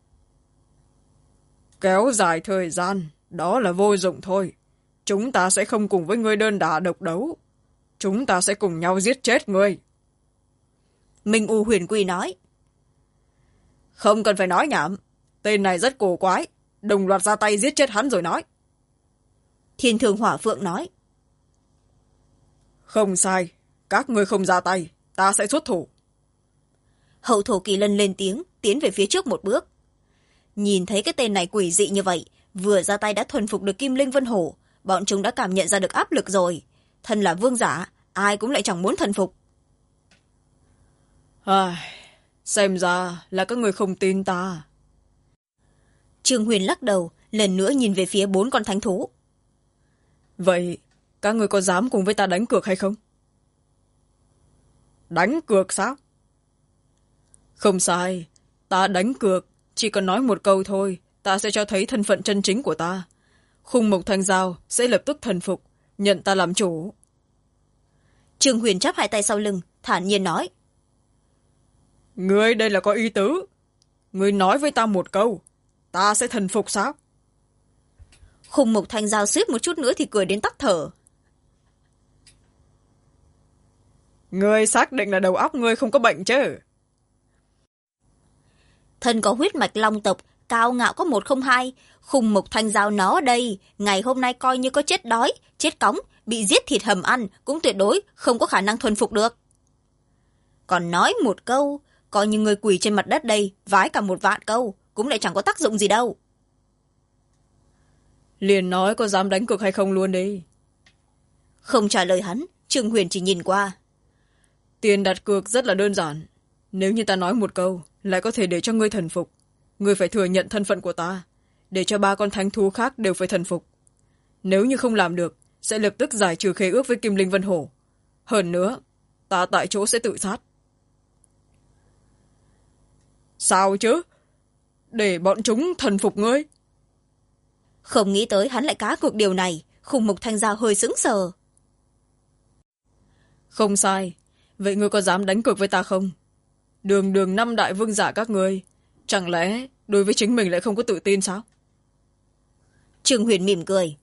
Kéo dài thời gian, đó là vô dụng thôi. Chúng ta sẽ không cùng với ngươi đơn đả độc đấu. Chúng ta sẽ cùng nhau giết chết ngươi. Minh U Huyền Quy nói. Không cần phải nói nhảm. Tên này rất cổ quái. Đồng loạt ra tay giết chết hắn rồi nói. Thiên Thường Hỏa Phượng nói. Không sai. Các ngươi không ra tay, ta sẽ xuất thủ. Hậu Thổ Kỳ Lân lên tiếng, tiến về phía trước một bước. Nhìn thấy cái tên này quỷ dị như vậy, vừa ra tay đã thuần phục được Kim Linh Vân Hổ, bọn chúng đã cảm nhận ra được áp lực rồi. Thân là vương giả, ai cũng lại chẳng muốn thần phục. Xem ra là các người không tin ta. Trương Huyền lắc đầu, lần nữa nhìn về phía 4 con thánh thú. Vậy, các người có dám cùng với ta đánh cược hay không? Đánh cược sao? Không sai, ta đánh cược. Chỉ cần nói một câu thôi, ta sẽ cho thấy thân phận chân chính của ta. Khung Mộc Thanh Giao sẽ lập tức thần phục, nhận ta làm chủ. Trương Huyền chắp hai tay sau lưng, thản nhiên nói. Ngươi đây là có ý tứ. Ngươi nói với ta một câu, ta sẽ thần phục sao? Khung Mộc Thanh Giao suýt một chút nữa thì cười đến tắc thở. Ngươi xác định là đầu óc ngươi không có bệnh chứ? Thân có huyết mạch long tộc, cao ngạo có 102, Khung Mộc Thanh Giao nó đây, ngày hôm nay coi như có chết đói, chết cóng, bị giết thịt hầm ăn, cũng tuyệt đối không có khả năng thuần phục được. Còn nói một câu, coi như người quỳ trên mặt đất đây, vái cả 1.000.000 câu, cũng lại chẳng có tác dụng gì đâu. Liền nói có dám đánh cược hay không luôn đi. Không trả lời hắn, Trương Huyền chỉ nhìn qua. Tiền đặt cược rất là đơn giản. Nếu như ta nói một câu lại có thể để cho ngươi thần phục, ngươi phải thừa nhận thân phận của ta, để cho 3 con thánh thú khác đều phải thần phục. Nếu như không làm được, sẽ lập tức giải trừ khế ước với Kim Linh Vân Hổ. Hơn nữa, ta tại chỗ sẽ tự sát. Sao chứ? Để bọn chúng thần phục ngươi? Không nghĩ tới hắn lại cá cược điều này. Khung Mục Thanh Giao hơi sững sờ. Không sai. Vậy ngươi có dám đánh cược với ta không? Đường đường 5 đại vương giả các ngươi, chẳng lẽ đối với chính mình lại không có tự tin sao? Trương Huyền mỉm cười.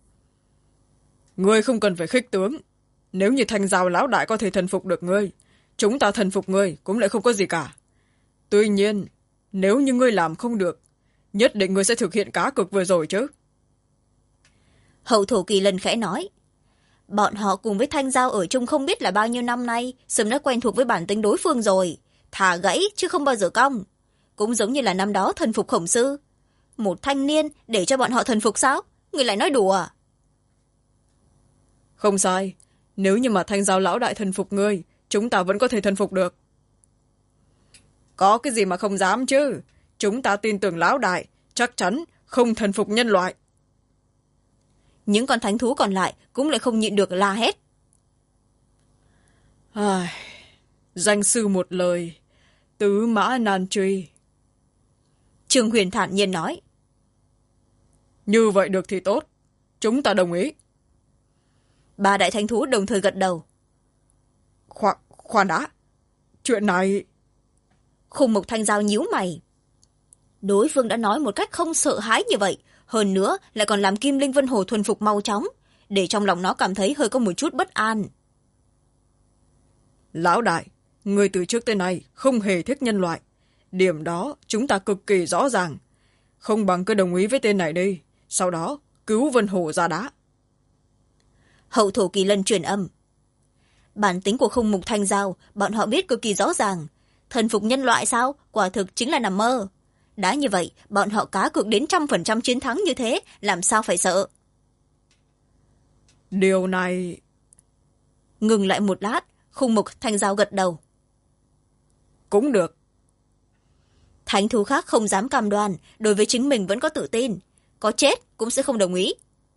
Ngươi không cần phải khích tướng. Nếu như Thanh Giao lão đại có thể thần phục được ngươi, chúng ta thần phục ngươi cũng lại không có gì cả. Tuy nhiên, nếu như ngươi làm không được, nhất định ngươi sẽ thực hiện cá cược vừa rồi chứ. Hậu thổ Kỳ Lân khẽ nói. Bọn họ cùng với Thanh Giao ở chung không biết là bao nhiêu năm nay, sớm đã quen thuộc với bản tính đối phương rồi. Thả gãy chứ không bao giờ cong. Cũng giống như là năm đó thần phục Khổng Sư. Một thanh niên để cho bọn họ thần phục sao? Người lại nói đùa à? Không sai. Nếu như mà Thanh Giao lão đại thần phục ngươi, chúng ta vẫn có thể thần phục được. Có cái gì mà không dám chứ? Chúng ta tin tưởng lão đại, chắc chắn không thần phục nhân loại. Những con thánh thú còn lại cũng lại không nhịn được la hét. Danh sư một lời, tứ mã nan truy. Trương Huyền thản nhiên nói. Như vậy được thì tốt, chúng ta đồng ý. 3 đại thánh thú đồng thời gật đầu. Khoan đã, chuyện này... Khung Mục Thanh Giao nhíu mày. Đối phương đã nói một cách không sợ hãi như vậy, hơn nữa lại còn làm Kim Linh Vân Hồ thuần phục mau chóng, để trong lòng nó cảm thấy hơi có một chút bất an. Lão đại, người từ trước tới nay không hề thích nhân loại. Điểm đó chúng ta cực kỳ rõ ràng. Không bằng cứ đồng ý với tên này đi, sau đó cứu Vân Hồ ra đá. Hậu thổ Kỳ Lân truyền âm. Bản tính của Khung Mục Thanh Giao bọn họ biết cực kỳ rõ ràng. Thần phục nhân loại sao? Quả thực chính là nằm mơ. Đã như vậy, bọn họ cá cược đến 100% chiến thắng như thế, làm sao phải sợ? Điều này... Ngừng lại một lát, Khung Mục Thanh Giao gật đầu. Cũng được. Thánh thú khác không dám cam đoan, đối với chính mình vẫn có tự tin. Có chết cũng sẽ không đồng ý.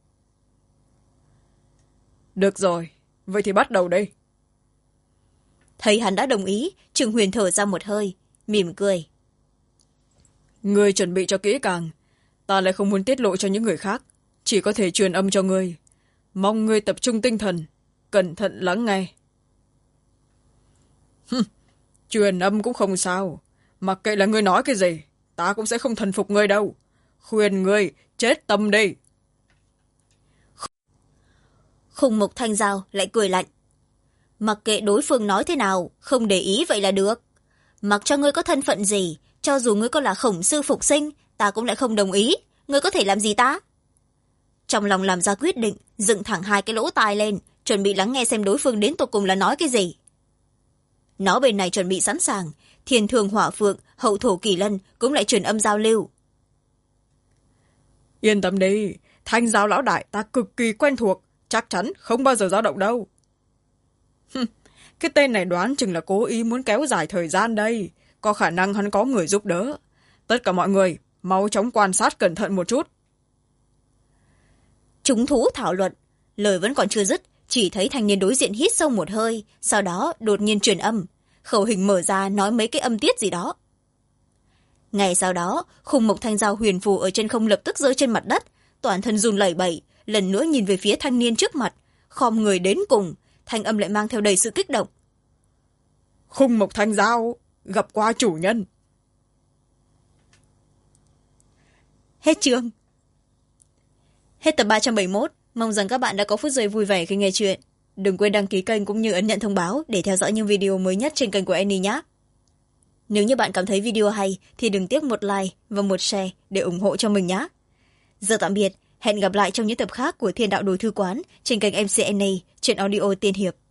Được rồi, vậy thì bắt đầu đây. Thấy hắn đã đồng ý, Trương Huyền thở ra một hơi, mỉm cười. Ngươi chuẩn bị cho kỹ càng. Ta lại không muốn tiết lộ cho những người khác, chỉ có thể truyền âm cho ngươi. Mong ngươi tập trung tinh thần, cẩn thận lắng nghe. Truyền âm cũng không sao. Mặc kệ là ngươi nói cái gì, ta cũng sẽ không thần phục ngươi đâu. Khuyên ngươi chết tâm đi. Khung Mục Thanh Giao lại cười lạnh. Mặc kệ đối phương nói thế nào, không để ý vậy là được. Mặc cho ngươi có thân phận gì, cho dù ngươi có là Khổng Sư phục sinh, ta cũng lại không đồng ý. Ngươi có thể làm gì ta? Trong lòng làm ra quyết định, dựng thẳng 2 cái lỗ tai lên, chuẩn bị lắng nghe xem đối phương đến tột cùng là nói cái gì. Nó bên này chuẩn bị sẵn sàng, Thiên Thường Hỏa Phượng, Hậu thổ Kỳ Lân cũng lại truyền âm giao lưu. Yên tâm đi, Thanh Giao lão đại ta cực kỳ quen thuộc, chắc chắn không bao giờ dao động đâu. Cái tên này đoán chừng là cố ý muốn kéo dài thời gian đây. Có khả năng hắn có người giúp đỡ. Tất cả mọi người, mau chóng quan sát cẩn thận một chút. Chúng thú thảo luận. Lời vẫn còn chưa dứt, chỉ thấy thanh niên đối diện hít sâu một hơi, sau đó đột nhiên truyền âm. Khẩu hình mở ra nói mấy cái âm tiết gì đó. Ngày sau đó, Khung Mục Thanh Giao huyền phù ở trên không lập tức rơi trên mặt đất, toàn thân run lẩy bẩy, lần nữa nhìn về phía thanh niên trước mặt, khom người đến cùng, thanh âm lại mang theo đầy sự kích động. Khung Mục Thanh Giao, gặp qua chủ nhân. Hết chương. Hết tập 371. Mong rằng các bạn đã có phút giây vui vẻ khi nghe chuyện. Đừng quên đăng ký kênh cũng như ấn nhận thông báo để theo dõi những video mới nhất trên kênh của Annie nhé. Nếu như bạn cảm thấy video hay thì đừng tiếc một like và một share để ủng hộ cho mình nhé. Giờ tạm biệt, hẹn gặp lại trong những tập khác của Thiên Đạo Đồ Thư Quán trên kênh MC Annie, truyện audio tiên hiệp.